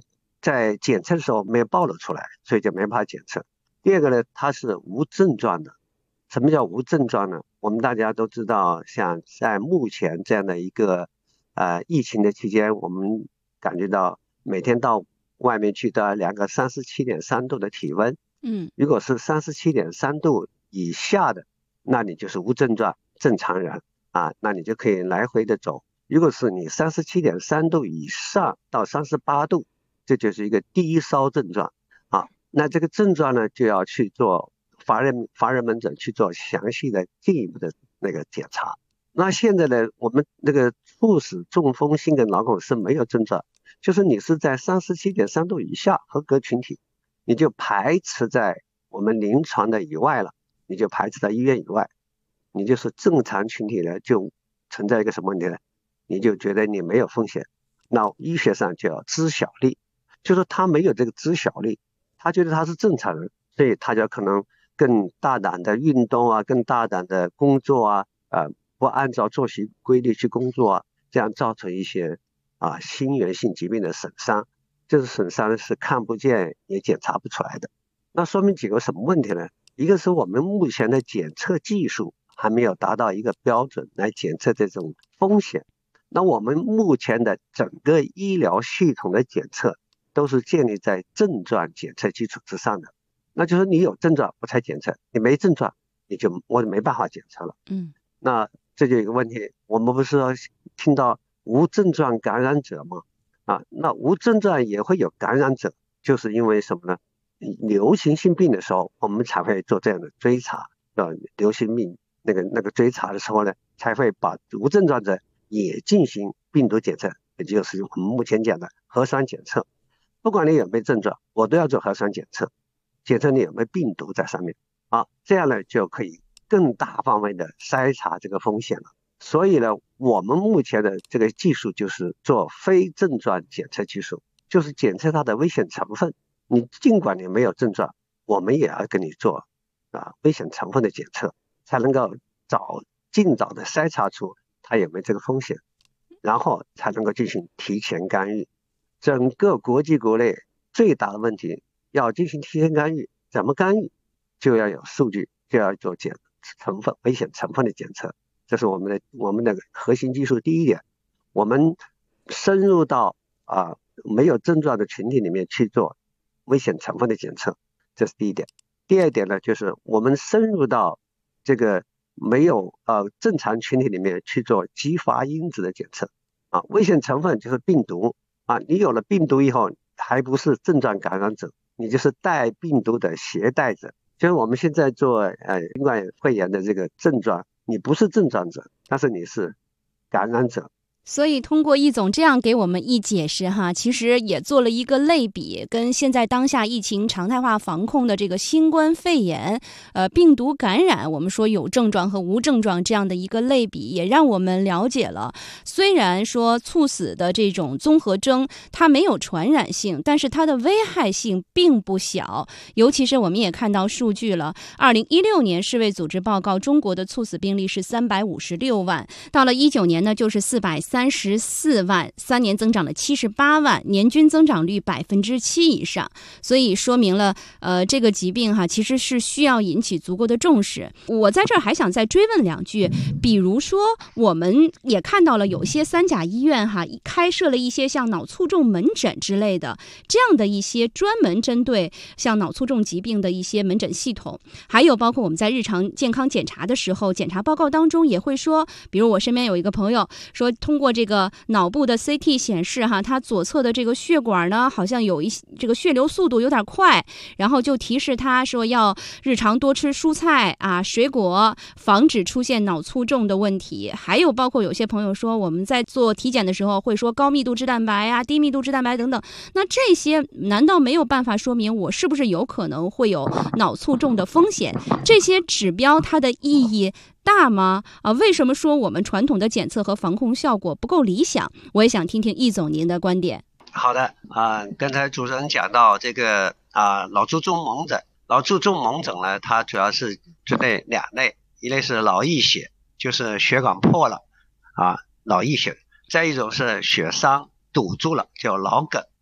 在检测的时候没有暴露出来，所以就没办法检测。第二个呢，它是无症状的。什么叫无症状呢？我们大家都知道，像在目前这样的一个呃疫情的期间，我们感觉到每天到外面去都要量个三十七点三度的体温。 嗯， 如果是三十七点三度以下的，那你就是无症状正常人啊，那你就可以来回的走。如果是你三十七点三度以上到三十八度，这就是一个低烧症状啊。那这个症状呢，就要去做发热发热门诊去做详细的进一步的那个检查。那现在呢，我们那个猝死、中风、心梗、脑梗是没有症状，就是你是在三十七点三度以下合格群体，你就排斥在我们临床的以外了，你就排斥在医院以外，你就是正常群体呢，就存在一个什么问题呢？你就觉得你没有风险，那医学上叫知晓力，就是他没有这个知晓力，他觉得他是正常人，所以他就可能更大胆的运动啊，更大胆的工作啊，呃，不按照作息规律去工作啊，这样造成一些啊心源性疾病的损伤，这个损伤是看不见也检查不出来的。那说明几个什么问题呢？一个是我们目前的检测技术还没有达到一个标准来检测这种风险。那我们目前的整个医疗系统的检测都是建立在症状检测基础之上的，那就是你有症状我才检测，你没症状你就我没办法检测了。 嗯， 那这就有一个问题，我们不是说听到无症状感染者吗？啊，那无症状也会有感染者，就是因为什么呢？流行性病的时候，我们才会做这样的追查，呃，流行病那个那个追查的时候呢，才会把无症状者也进行病毒检测，也就是我们目前讲的核酸检测。不管你有没有症状，我都要做核酸检测，检测你有没有病毒在上面啊，这样呢就可以更大范围的筛查这个风险了。所以呢，我们目前的这个技术就是做非症状检测技术，就是检测它的危险成分。你尽管你没有症状，我们也要跟你做啊危险成分的检测，才能够早尽早的筛查出它有没有这个风险，然后才能够进行提前干预。整个国际国内最大的问题，要进行提前干预，怎么干预？就要有数据，就要做检成分危险成分的检测，这是我们的我们的核心技术。第一点，我们深入到啊没有症状的群体里面去做危险成分的检测，这是第一点。第二点呢，就是我们深入到这个没有呃正常群体里面去做激发因子的检测啊，危险成分就是病毒啊，你有了病毒以后，还不是症状感染者，你就是带病毒的携带者。就是我们现在做呃新冠肺炎的这个症状，你不是症状者，但是你是感染者。 所以通过易总这样给我们一解释哈，其实也做了一个类比，跟现在当下疫情常态化防控的这个新冠肺炎呃病毒感染，我们说有症状和无症状这样的一个类比，也让我们了解了，虽然说猝死的这种综合征它没有传染性，但是它的危害性并不小。尤其是我们也看到数据了，二零一六年世卫组织报告中国的猝死病例是三百五十六万，到了一九年呢就是四百三十四万，三年增长了七十八万，年均增长率百分之七以上，所以说明了呃这个疾病哈其实是需要引起足够的重视。我在这儿还想再追问两句，比如说我们也看到了有些三甲医院哈开设了一些像脑卒中门诊之类的这样的一些专门针对像脑卒中疾病的一些门诊系统，还有包括我们在日常健康检查的时候，检查报告当中也会说，比如我身边有一个朋友说，通过这个脑部的 C T 显示哈，他左侧的这个血管呢好像有一这个血流速度有点快，然后就提示他说要日常多吃蔬菜啊水果，防止出现脑卒中的问题。还有包括有些朋友说，我们在做体检的时候会说高密度脂蛋白啊低密度脂蛋白等等，那这些难道没有办法说明我是不是有可能会有脑卒中的风险？这些指标它的意义大吗？啊，为什么说我们传统的检测和防控效果不够理想？我也想听听易总您的观点。 好的啊、呃，刚才主持人讲到这个啊、呃、脑卒中门诊，脑卒中门诊呢，它主要是针对两类，一类是脑溢血，就是血管破了啊，脑溢血；再一种是血栓堵住了，叫脑梗。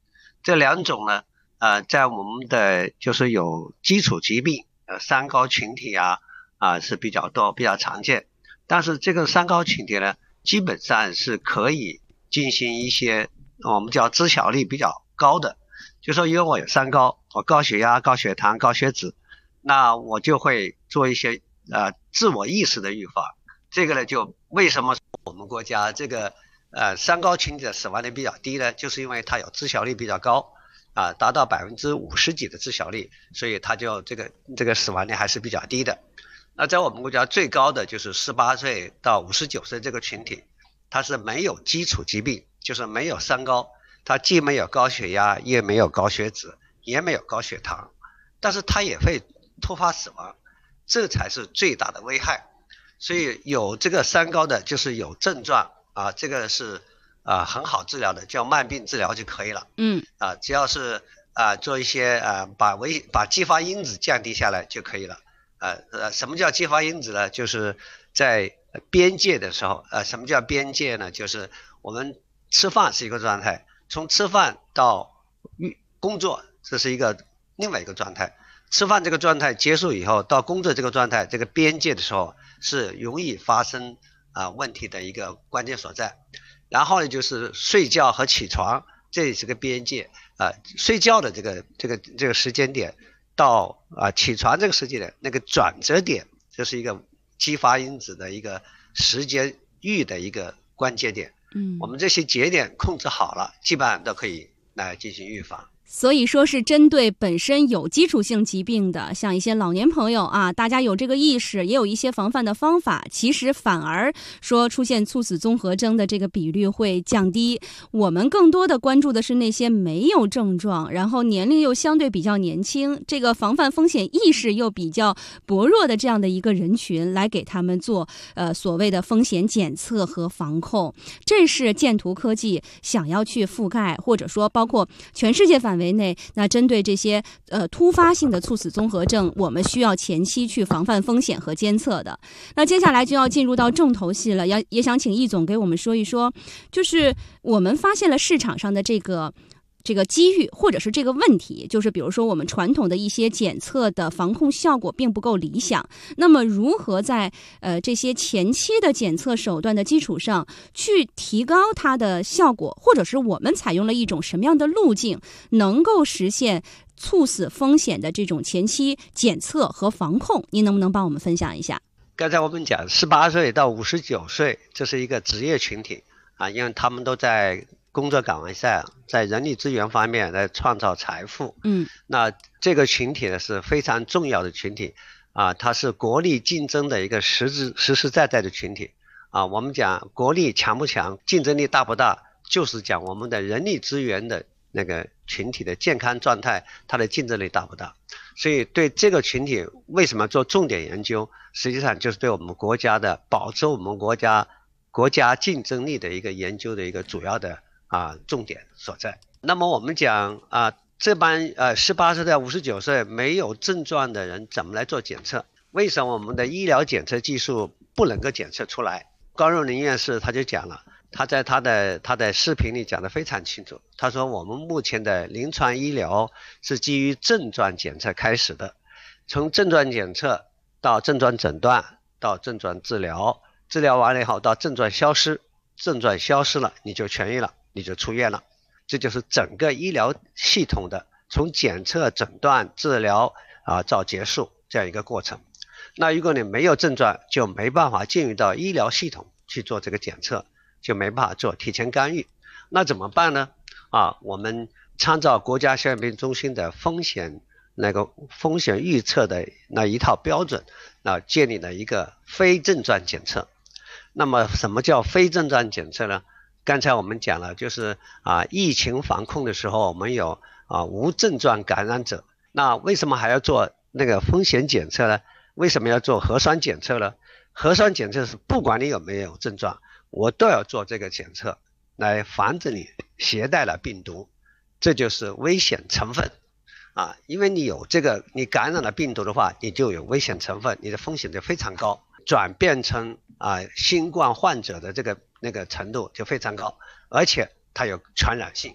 这两种呢，呃，在我们的就是有基础疾病，呃，三高群体啊，啊是比较多，比较常见。但是这个三高群体呢，基本上是可以进行一些我们叫知晓率比较高的，就说因为我有三高，我高血压、高血糖、高血脂，那我就会做一些呃自我意识的预防。这个呢，就为什么我们国家这个呃三高群体的死亡率比较低呢？就是因为它有知晓率比较高啊，达到百分之五十几的知晓率，所以它就这个这个死亡率还是比较低的。那在我们国家最高的就是十八岁到五十九岁这个群体，它是没有基础疾病，就是没有三高，它既没有高血压，也没有高血脂，也没有高血糖，但是它也会突发死亡，这才是最大的危害。所以有这个三高的，就是有症状啊，这个是啊很好治疗的，叫慢病治疗就可以了。 嗯啊，只要是啊做一些啊把危把激发因子降低下来就可以了。呃呃，什么叫激发因子呢？就是在边界的时候，呃，什么叫边界呢？就是我们吃饭是一个状态，从吃饭到工作，这是一个另外一个状态。吃饭这个状态结束以后，到工作这个状态，这个边界的时候是容易发生啊、呃、问题的一个关键所在。然后呢，就是睡觉和起床，这也是个边界啊、呃，睡觉的这个这个这个时间点。到啊起床这个时间点，那个转折点，这是一个激发因子的一个时间域的一个关键点。 嗯， 我们这些节点控制好了，基本上都可以来进行预防。 所以说是针对本身有基础性疾病的，像一些老年朋友啊，大家有这个意识，也有一些防范的方法，其实反而说出现猝死综合征的这个比率会降低。我们更多的关注的是那些没有症状，然后年龄又相对比较年轻，这个防范风险意识又比较薄弱的这样的一个人群，来给他们做呃所谓的风险检测和防控。这是建图科技想要去覆盖，或者说包括全世界范围内，那针对这些呃突发性的猝死综合症，我们需要前期去防范风险和监测的。那接下来就要进入到重头戏了，要也想请易总给我们说一说，就是我们发现了市场上的这个这个机遇或者是这个问题，就是比如说我们传统的一些检测的防控效果并不够理想，那么如何在呃这些前期的检测手段的基础上去提高它的效果，或者是我们采用了一种什么样的路径能够实现猝死风险的这种前期检测和防控，您能不能帮我们分享一下？ 刚才我们讲十八岁到五十九岁，这是一个职业群体啊，因为他们都在工作岗位上，在人力资源方面来创造财富。 嗯， 那这个群体呢是非常重要的群体啊，它是国力竞争的一个实质实实在在的群体啊。我们讲国力强不强，竞争力大不大，就是讲我们的人力资源的那个群体的健康状态，它的竞争力大不大。所以对这个群体为什么做重点研究，实际上就是对我们国家的保持我们国家国家竞争力的一个研究的一个主要的啊，重点所在。那么我们讲啊，这帮呃十八岁到五十九岁没有症状的人怎么来做检测？为什么我们的医疗检测技术不能够检测出来？高若林院士他就讲了，他在他的他的视频里讲得非常清楚。他说我们目前的临床医疗是基于症状检测开始的，从症状检测到症状诊断，到症状治疗，治疗完了以后到症状消失，症状消失了你就痊愈了，你就出院了。这就是整个医疗系统的从检测、诊断、治疗啊到结束这样一个过程。那如果你没有症状，就没办法进入到医疗系统去做这个检测，就没办法做提前干预。那怎么办呢？啊，我们参照国家传染病中心的风险那个风险预测的那一套标准，那建立了一个非症状检测。那么什么叫非症状检测呢？刚才我们讲了，就是啊，疫情防控的时候，我们有啊无症状感染者，那为什么还要做那个风险检测呢？为什么要做核酸检测呢？核酸检测是不管你有没有症状，我都要做这个检测，来防止你携带了病毒，这就是危险成分啊！因为你有这个，你感染了病毒的话，你就有危险成分，你的风险就非常高，转变成啊新冠患者的这个那个程度就非常高，而且它有传染性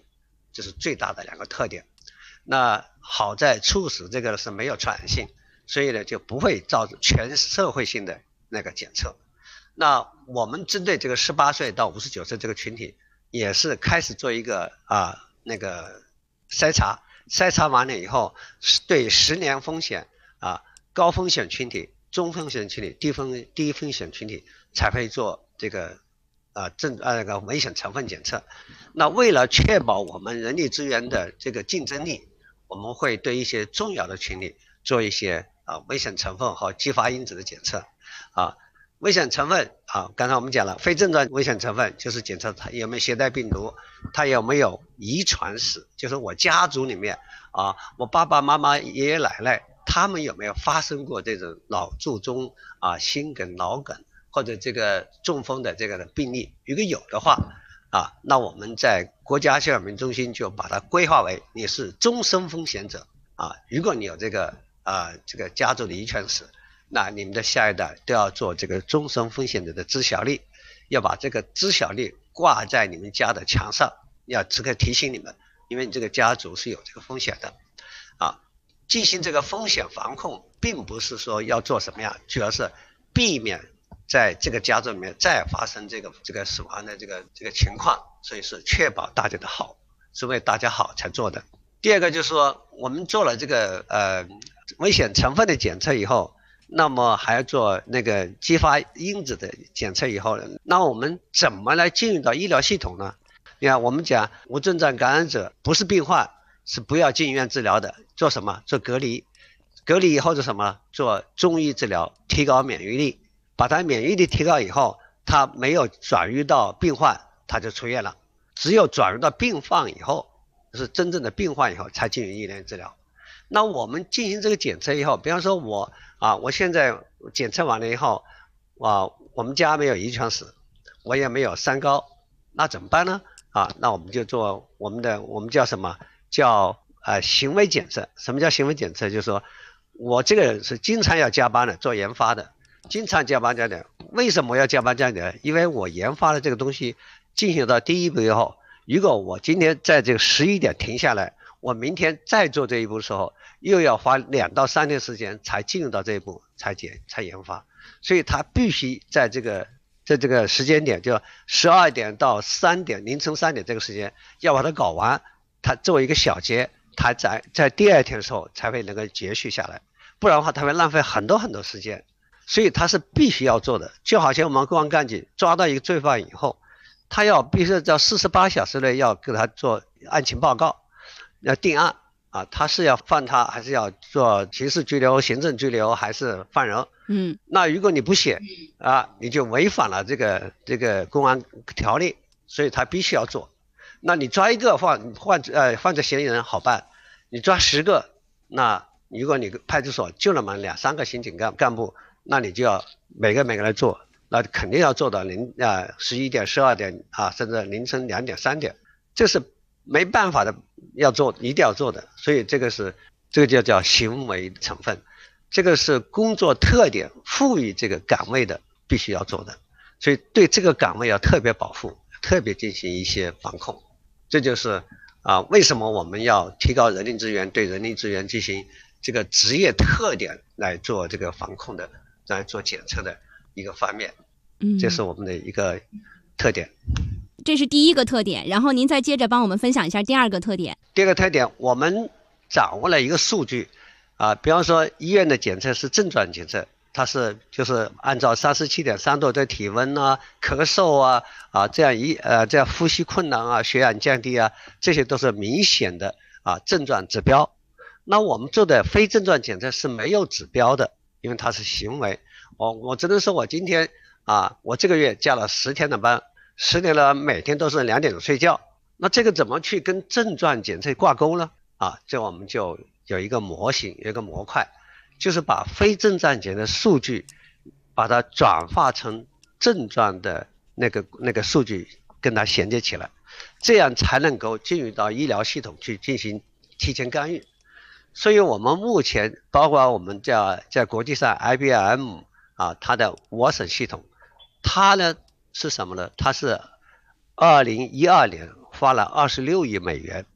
这是最大的两个特点。那好在猝死这个是没有传染性，所以呢就不会造成全社会性的那个检测。那我们针对这个十八岁到五十九岁这个群体，也是开始做一个啊那个筛查，筛查完了以后，对十年风险啊高风险群体、中风险群体、低风低风险群体才会做这个啊正啊那个危险成分检测。那为了确保我们人力资源的这个竞争力，我们会对一些重要的群体做一些啊危险成分和激发因子的检测啊。危险成分啊，刚才我们讲了，非症状危险成分就是检测它有没有携带病毒，它有没有遗传史，就是我家族里面啊，我爸爸妈妈、爷爷奶奶他们有没有发生过这种脑卒中啊、心梗、脑梗或者这个中风的这个的病例，如果有的话啊，那我们在国家血管病中心就把它规划为你是终身风险者啊，如果你有这个啊这个家族的遗传史，那你们的下一代都要做这个终身风险者的知晓率，要把这个知晓率挂在你们家的墙上，要时刻提醒你们，因为你这个家族是有这个风险的啊。进行这个风险防控并不是说要做什么样，主要是避免在这个家族里面再发生这个这个死亡的这个这个情况，所以是确保大家的好，是为大家好才做的。第二个就是说，我们做了这个呃危险成分的检测以后，那么还要做那个激发因子的检测以后，那我们怎么来进入到医疗系统呢？你看，我们讲无症状感染者不是病患，是不要进医院治疗的，做什么？做隔离，隔离以后做什么？做中医治疗，提高免疫力，把他免疫力提高以后，他没有转移到病患，他就出院了。只有转移到病患以后，是真正的病患以后才进入医院治疗。那我们进行这个检测以后，比方说我啊，我现在检测完了以后，啊，我们家没有遗传史，我也没有三高，那怎么办呢？啊，那我们就做我们的，我们叫什么？叫呃行为检测。什么叫行为检测？就是说我这个人是经常要加班的，做研发的，经常加班加点。为什么要加班加点？因为我研发的这个东西进行到第一步以后，如果我今天在这个十一点停下来，我明天再做这一步的时候，又要花两到三天时间才进入到这一步，才检才研发，所以它必须在这个在这个时间点，就十二点到三点，凌晨三点这个时间要把它搞完，它作为一个小结，它在在第二天的时候才会能够结束下来，不然的话它会浪费很多很多时间，所以它是必须要做的。就好像我们公安干警抓到一个罪犯以后，他要必须在四十八小时内要给他做案情报告，要定案啊，他是要放他，还是要做刑事拘留、行政拘留，还是放人？嗯，那如果你不写啊，你就违反了这个这个公安条例，所以他必须要做。那你抓一个犯犯呃犯罪嫌疑人好办，你抓十个，那如果你派出所就那么两三个刑警干干部，那你就要每个每个来做，那肯定要做到零啊十一点、十二点啊，甚至凌晨两点、三点，这是没办法的，要做一定要做的。所以这个是这个就叫行为成分，这个是工作特点赋予这个岗位的必须要做的，所以对这个岗位要特别保护，特别进行一些防控。这就是啊为什么我们要提高人力资源，对人力资源进行这个职业特点来做这个防控的，来做检测的一个方面。嗯，这是我们的一个特点。 这是第一个特点，然后您再接着帮我们分享一下第二个特点。 第二个特点，我们掌握了一个数据啊，比方说医院的检测是症状检测，它是就是按照三十七点三度的体温啊、咳嗽啊啊这样一呃这样呼吸困难啊、血氧降低啊，这些都是明显的啊症状指标。那我们做的非症状检测是没有指标的，因为它是行为。我我只能说我今天啊，我这个月加了十天的班。十年了，每天都是两点钟睡觉，那这个怎么去跟症状检测挂钩呢？啊，这我们就有一个模型，有一个模块，就是把非症状检测数据，把它转化成症状的那个那个数据，跟它衔接起来，这样才能够进入到医疗系统去进行提前干预。所以我们目前包括我们在在国际上 I B M 啊，它的 Watson 系统，它呢。是什么呢？它是二零一二年花了二十六亿美元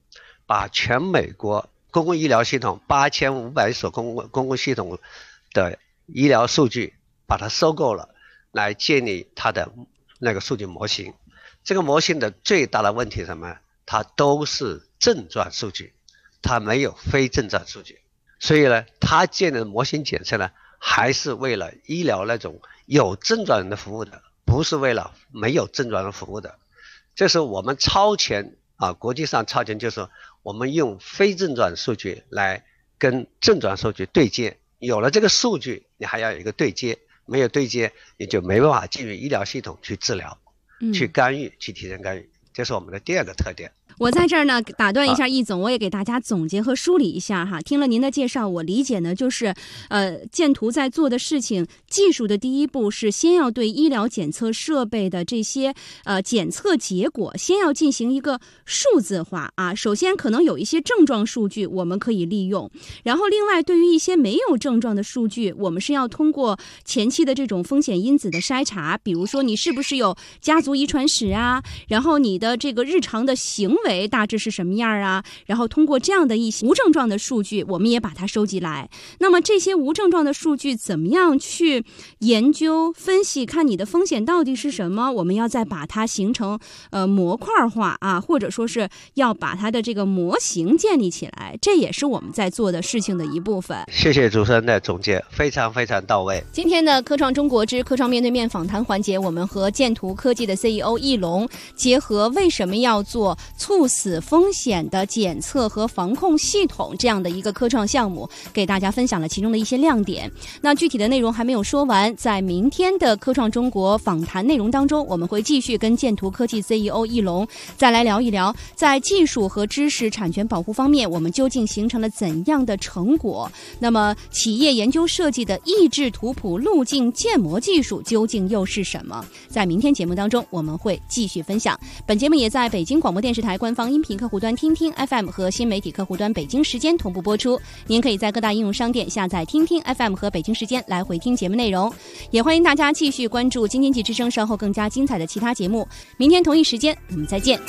把全美国公共医疗系统八千五百所公共公共系统的医疗数据把它收购了，来建立它的那个数据模型。这个模型的最大的问题是什么？它都是症状数据，它没有非症状数据。所以呢，它建立的模型检测呢，还是为了医疗那种有症状人的服务的，不是为了没有症状人服务的。这是我们超前啊，国际上超前，就是我们用非症状数据来跟症状数据对接。有了这个数据，你还要有一个对接，没有对接，你就没办法进入医疗系统去治疗、嗯、去干预、去提前干预。这是我们的第二个特点。 我在这儿呢打断一下易总，我也给大家总结和梳理一下哈。听了您的介绍，我理解呢就是，呃，建图在做的事情，技术的第一步是先要对医疗检测设备的这些呃检测结果，先要进行一个数字化啊。首先可能有一些症状数据我们可以利用，然后另外对于一些没有症状的数据，我们是要通过前期的这种风险因子的筛查，比如说你是不是有家族遗传史啊，然后你的这个日常的行为大致是什么样啊？然后通过这样的一些无症状的数据，我们也把它收集来。那么这些无症状的数据怎么样去研究分析，看你的风险到底是什么？我们要再把它形成呃模块化啊，或者说是要把它的这个模型建立起来，这也是我们在做的事情的一部分。 谢谢主持人的总结，非常非常到位。 今天的科创中国之科创面对面访谈环节，我们和建图科技的 C E O 易龙结合为什么要做猝死风险的检测和防控系统这样的一个科创项目，给大家分享了其中的一些亮点。那具体的内容还没有说完，在明天的科创中国访谈内容当中，我们会继续跟建图科技 C E O 易龙再来聊一聊，在技术和知识产权保护方面，我们究竟形成了怎样的成果？那么企业研究设计的抑制图谱路径建模技术究竟又是什么？在明天节目当中我们会继续分享。本节目也在北京广播电视台官方音频客户端听听 F M 和新媒体客户端北京时间同步播出。您可以在各大应用商店下载听听 F M 和北京时间来回听节目内容，也欢迎大家继续关注京津冀之声稍后更加精彩的其他节目。明天同一时间我们再见。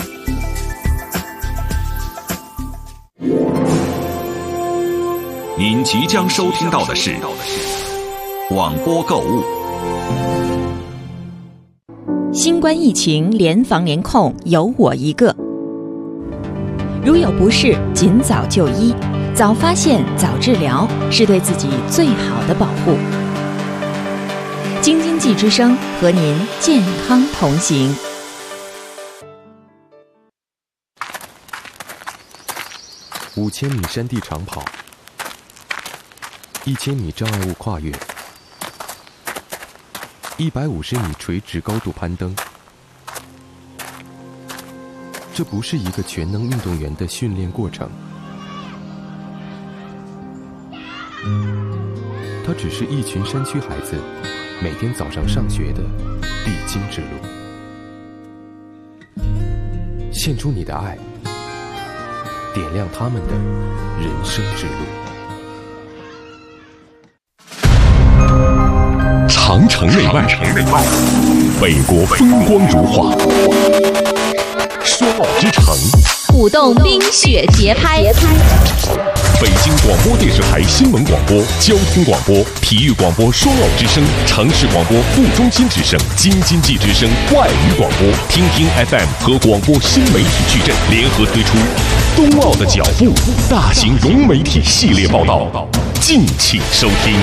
您即将收听到的是广播购物。 新冠疫情联防联控，有我一个。如有不适，尽早就医，早发现早治疗，是对自己最好的保护。京津冀之声和您健康同行。 五千米山地长跑，一千米障碍物跨越，一百五十米垂直高度攀登。这不是一个全能运动员的训练过程，它只是一群山区孩子每天早上上学的必经之路。献出你的爱，点亮他们的人生之路。 长城内外，北国风光如画，说奥之城， 舞动冰雪节拍。 北京广播电视台新闻广播、交通广播、体育广播双奥之声、城市广播副中心之声、京津冀之声外语广播、听听 F M 和广播新媒体矩阵联合推出冬奥的脚步大型融媒体系列报道，敬请收听。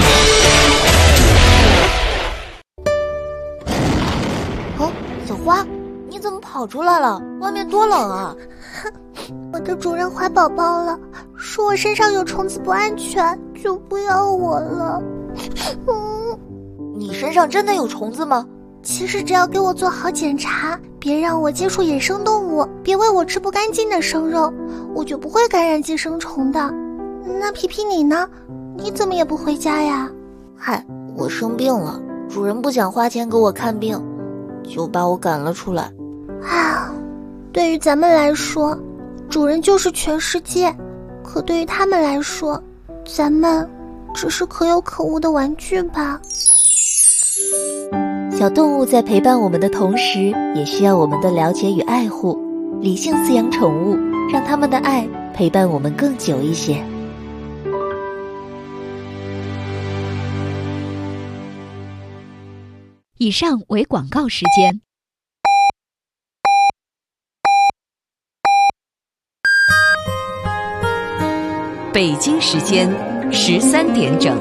哦，小花，你怎么跑出来了？外面多冷啊！ 我的主人怀宝宝了，说我身上有虫子不安全，就不要我了。 嗯，你身上真的有虫子吗？ 其实只要给我做好检查，别让我接触野生动物，别喂我吃不干净的生肉，我就不会感染寄生虫的。那皮皮你呢？你怎么也不回家呀？ 嗨，我生病了，主人不想花钱给我看病，就把我赶了出来。 啊，对于咱们来说，主人就是全世界，可对于他们来说，咱们只是可有可无的玩具吧。 小动物在陪伴我们的同时，也需要我们的了解与爱护。理性饲养宠物，让他们的爱陪伴我们更久一些。 以上为广告时间。 北京时间十三点整。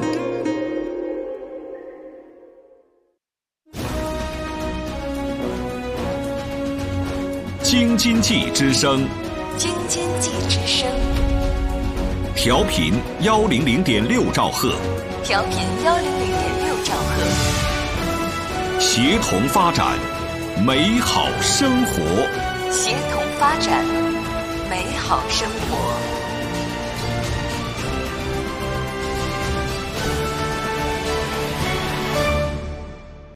京津冀之声， 京津冀之声， 调频幺零零点六兆赫， 调频幺零零点六兆赫， 协同发展，美好生活， 协同发展，美好生活。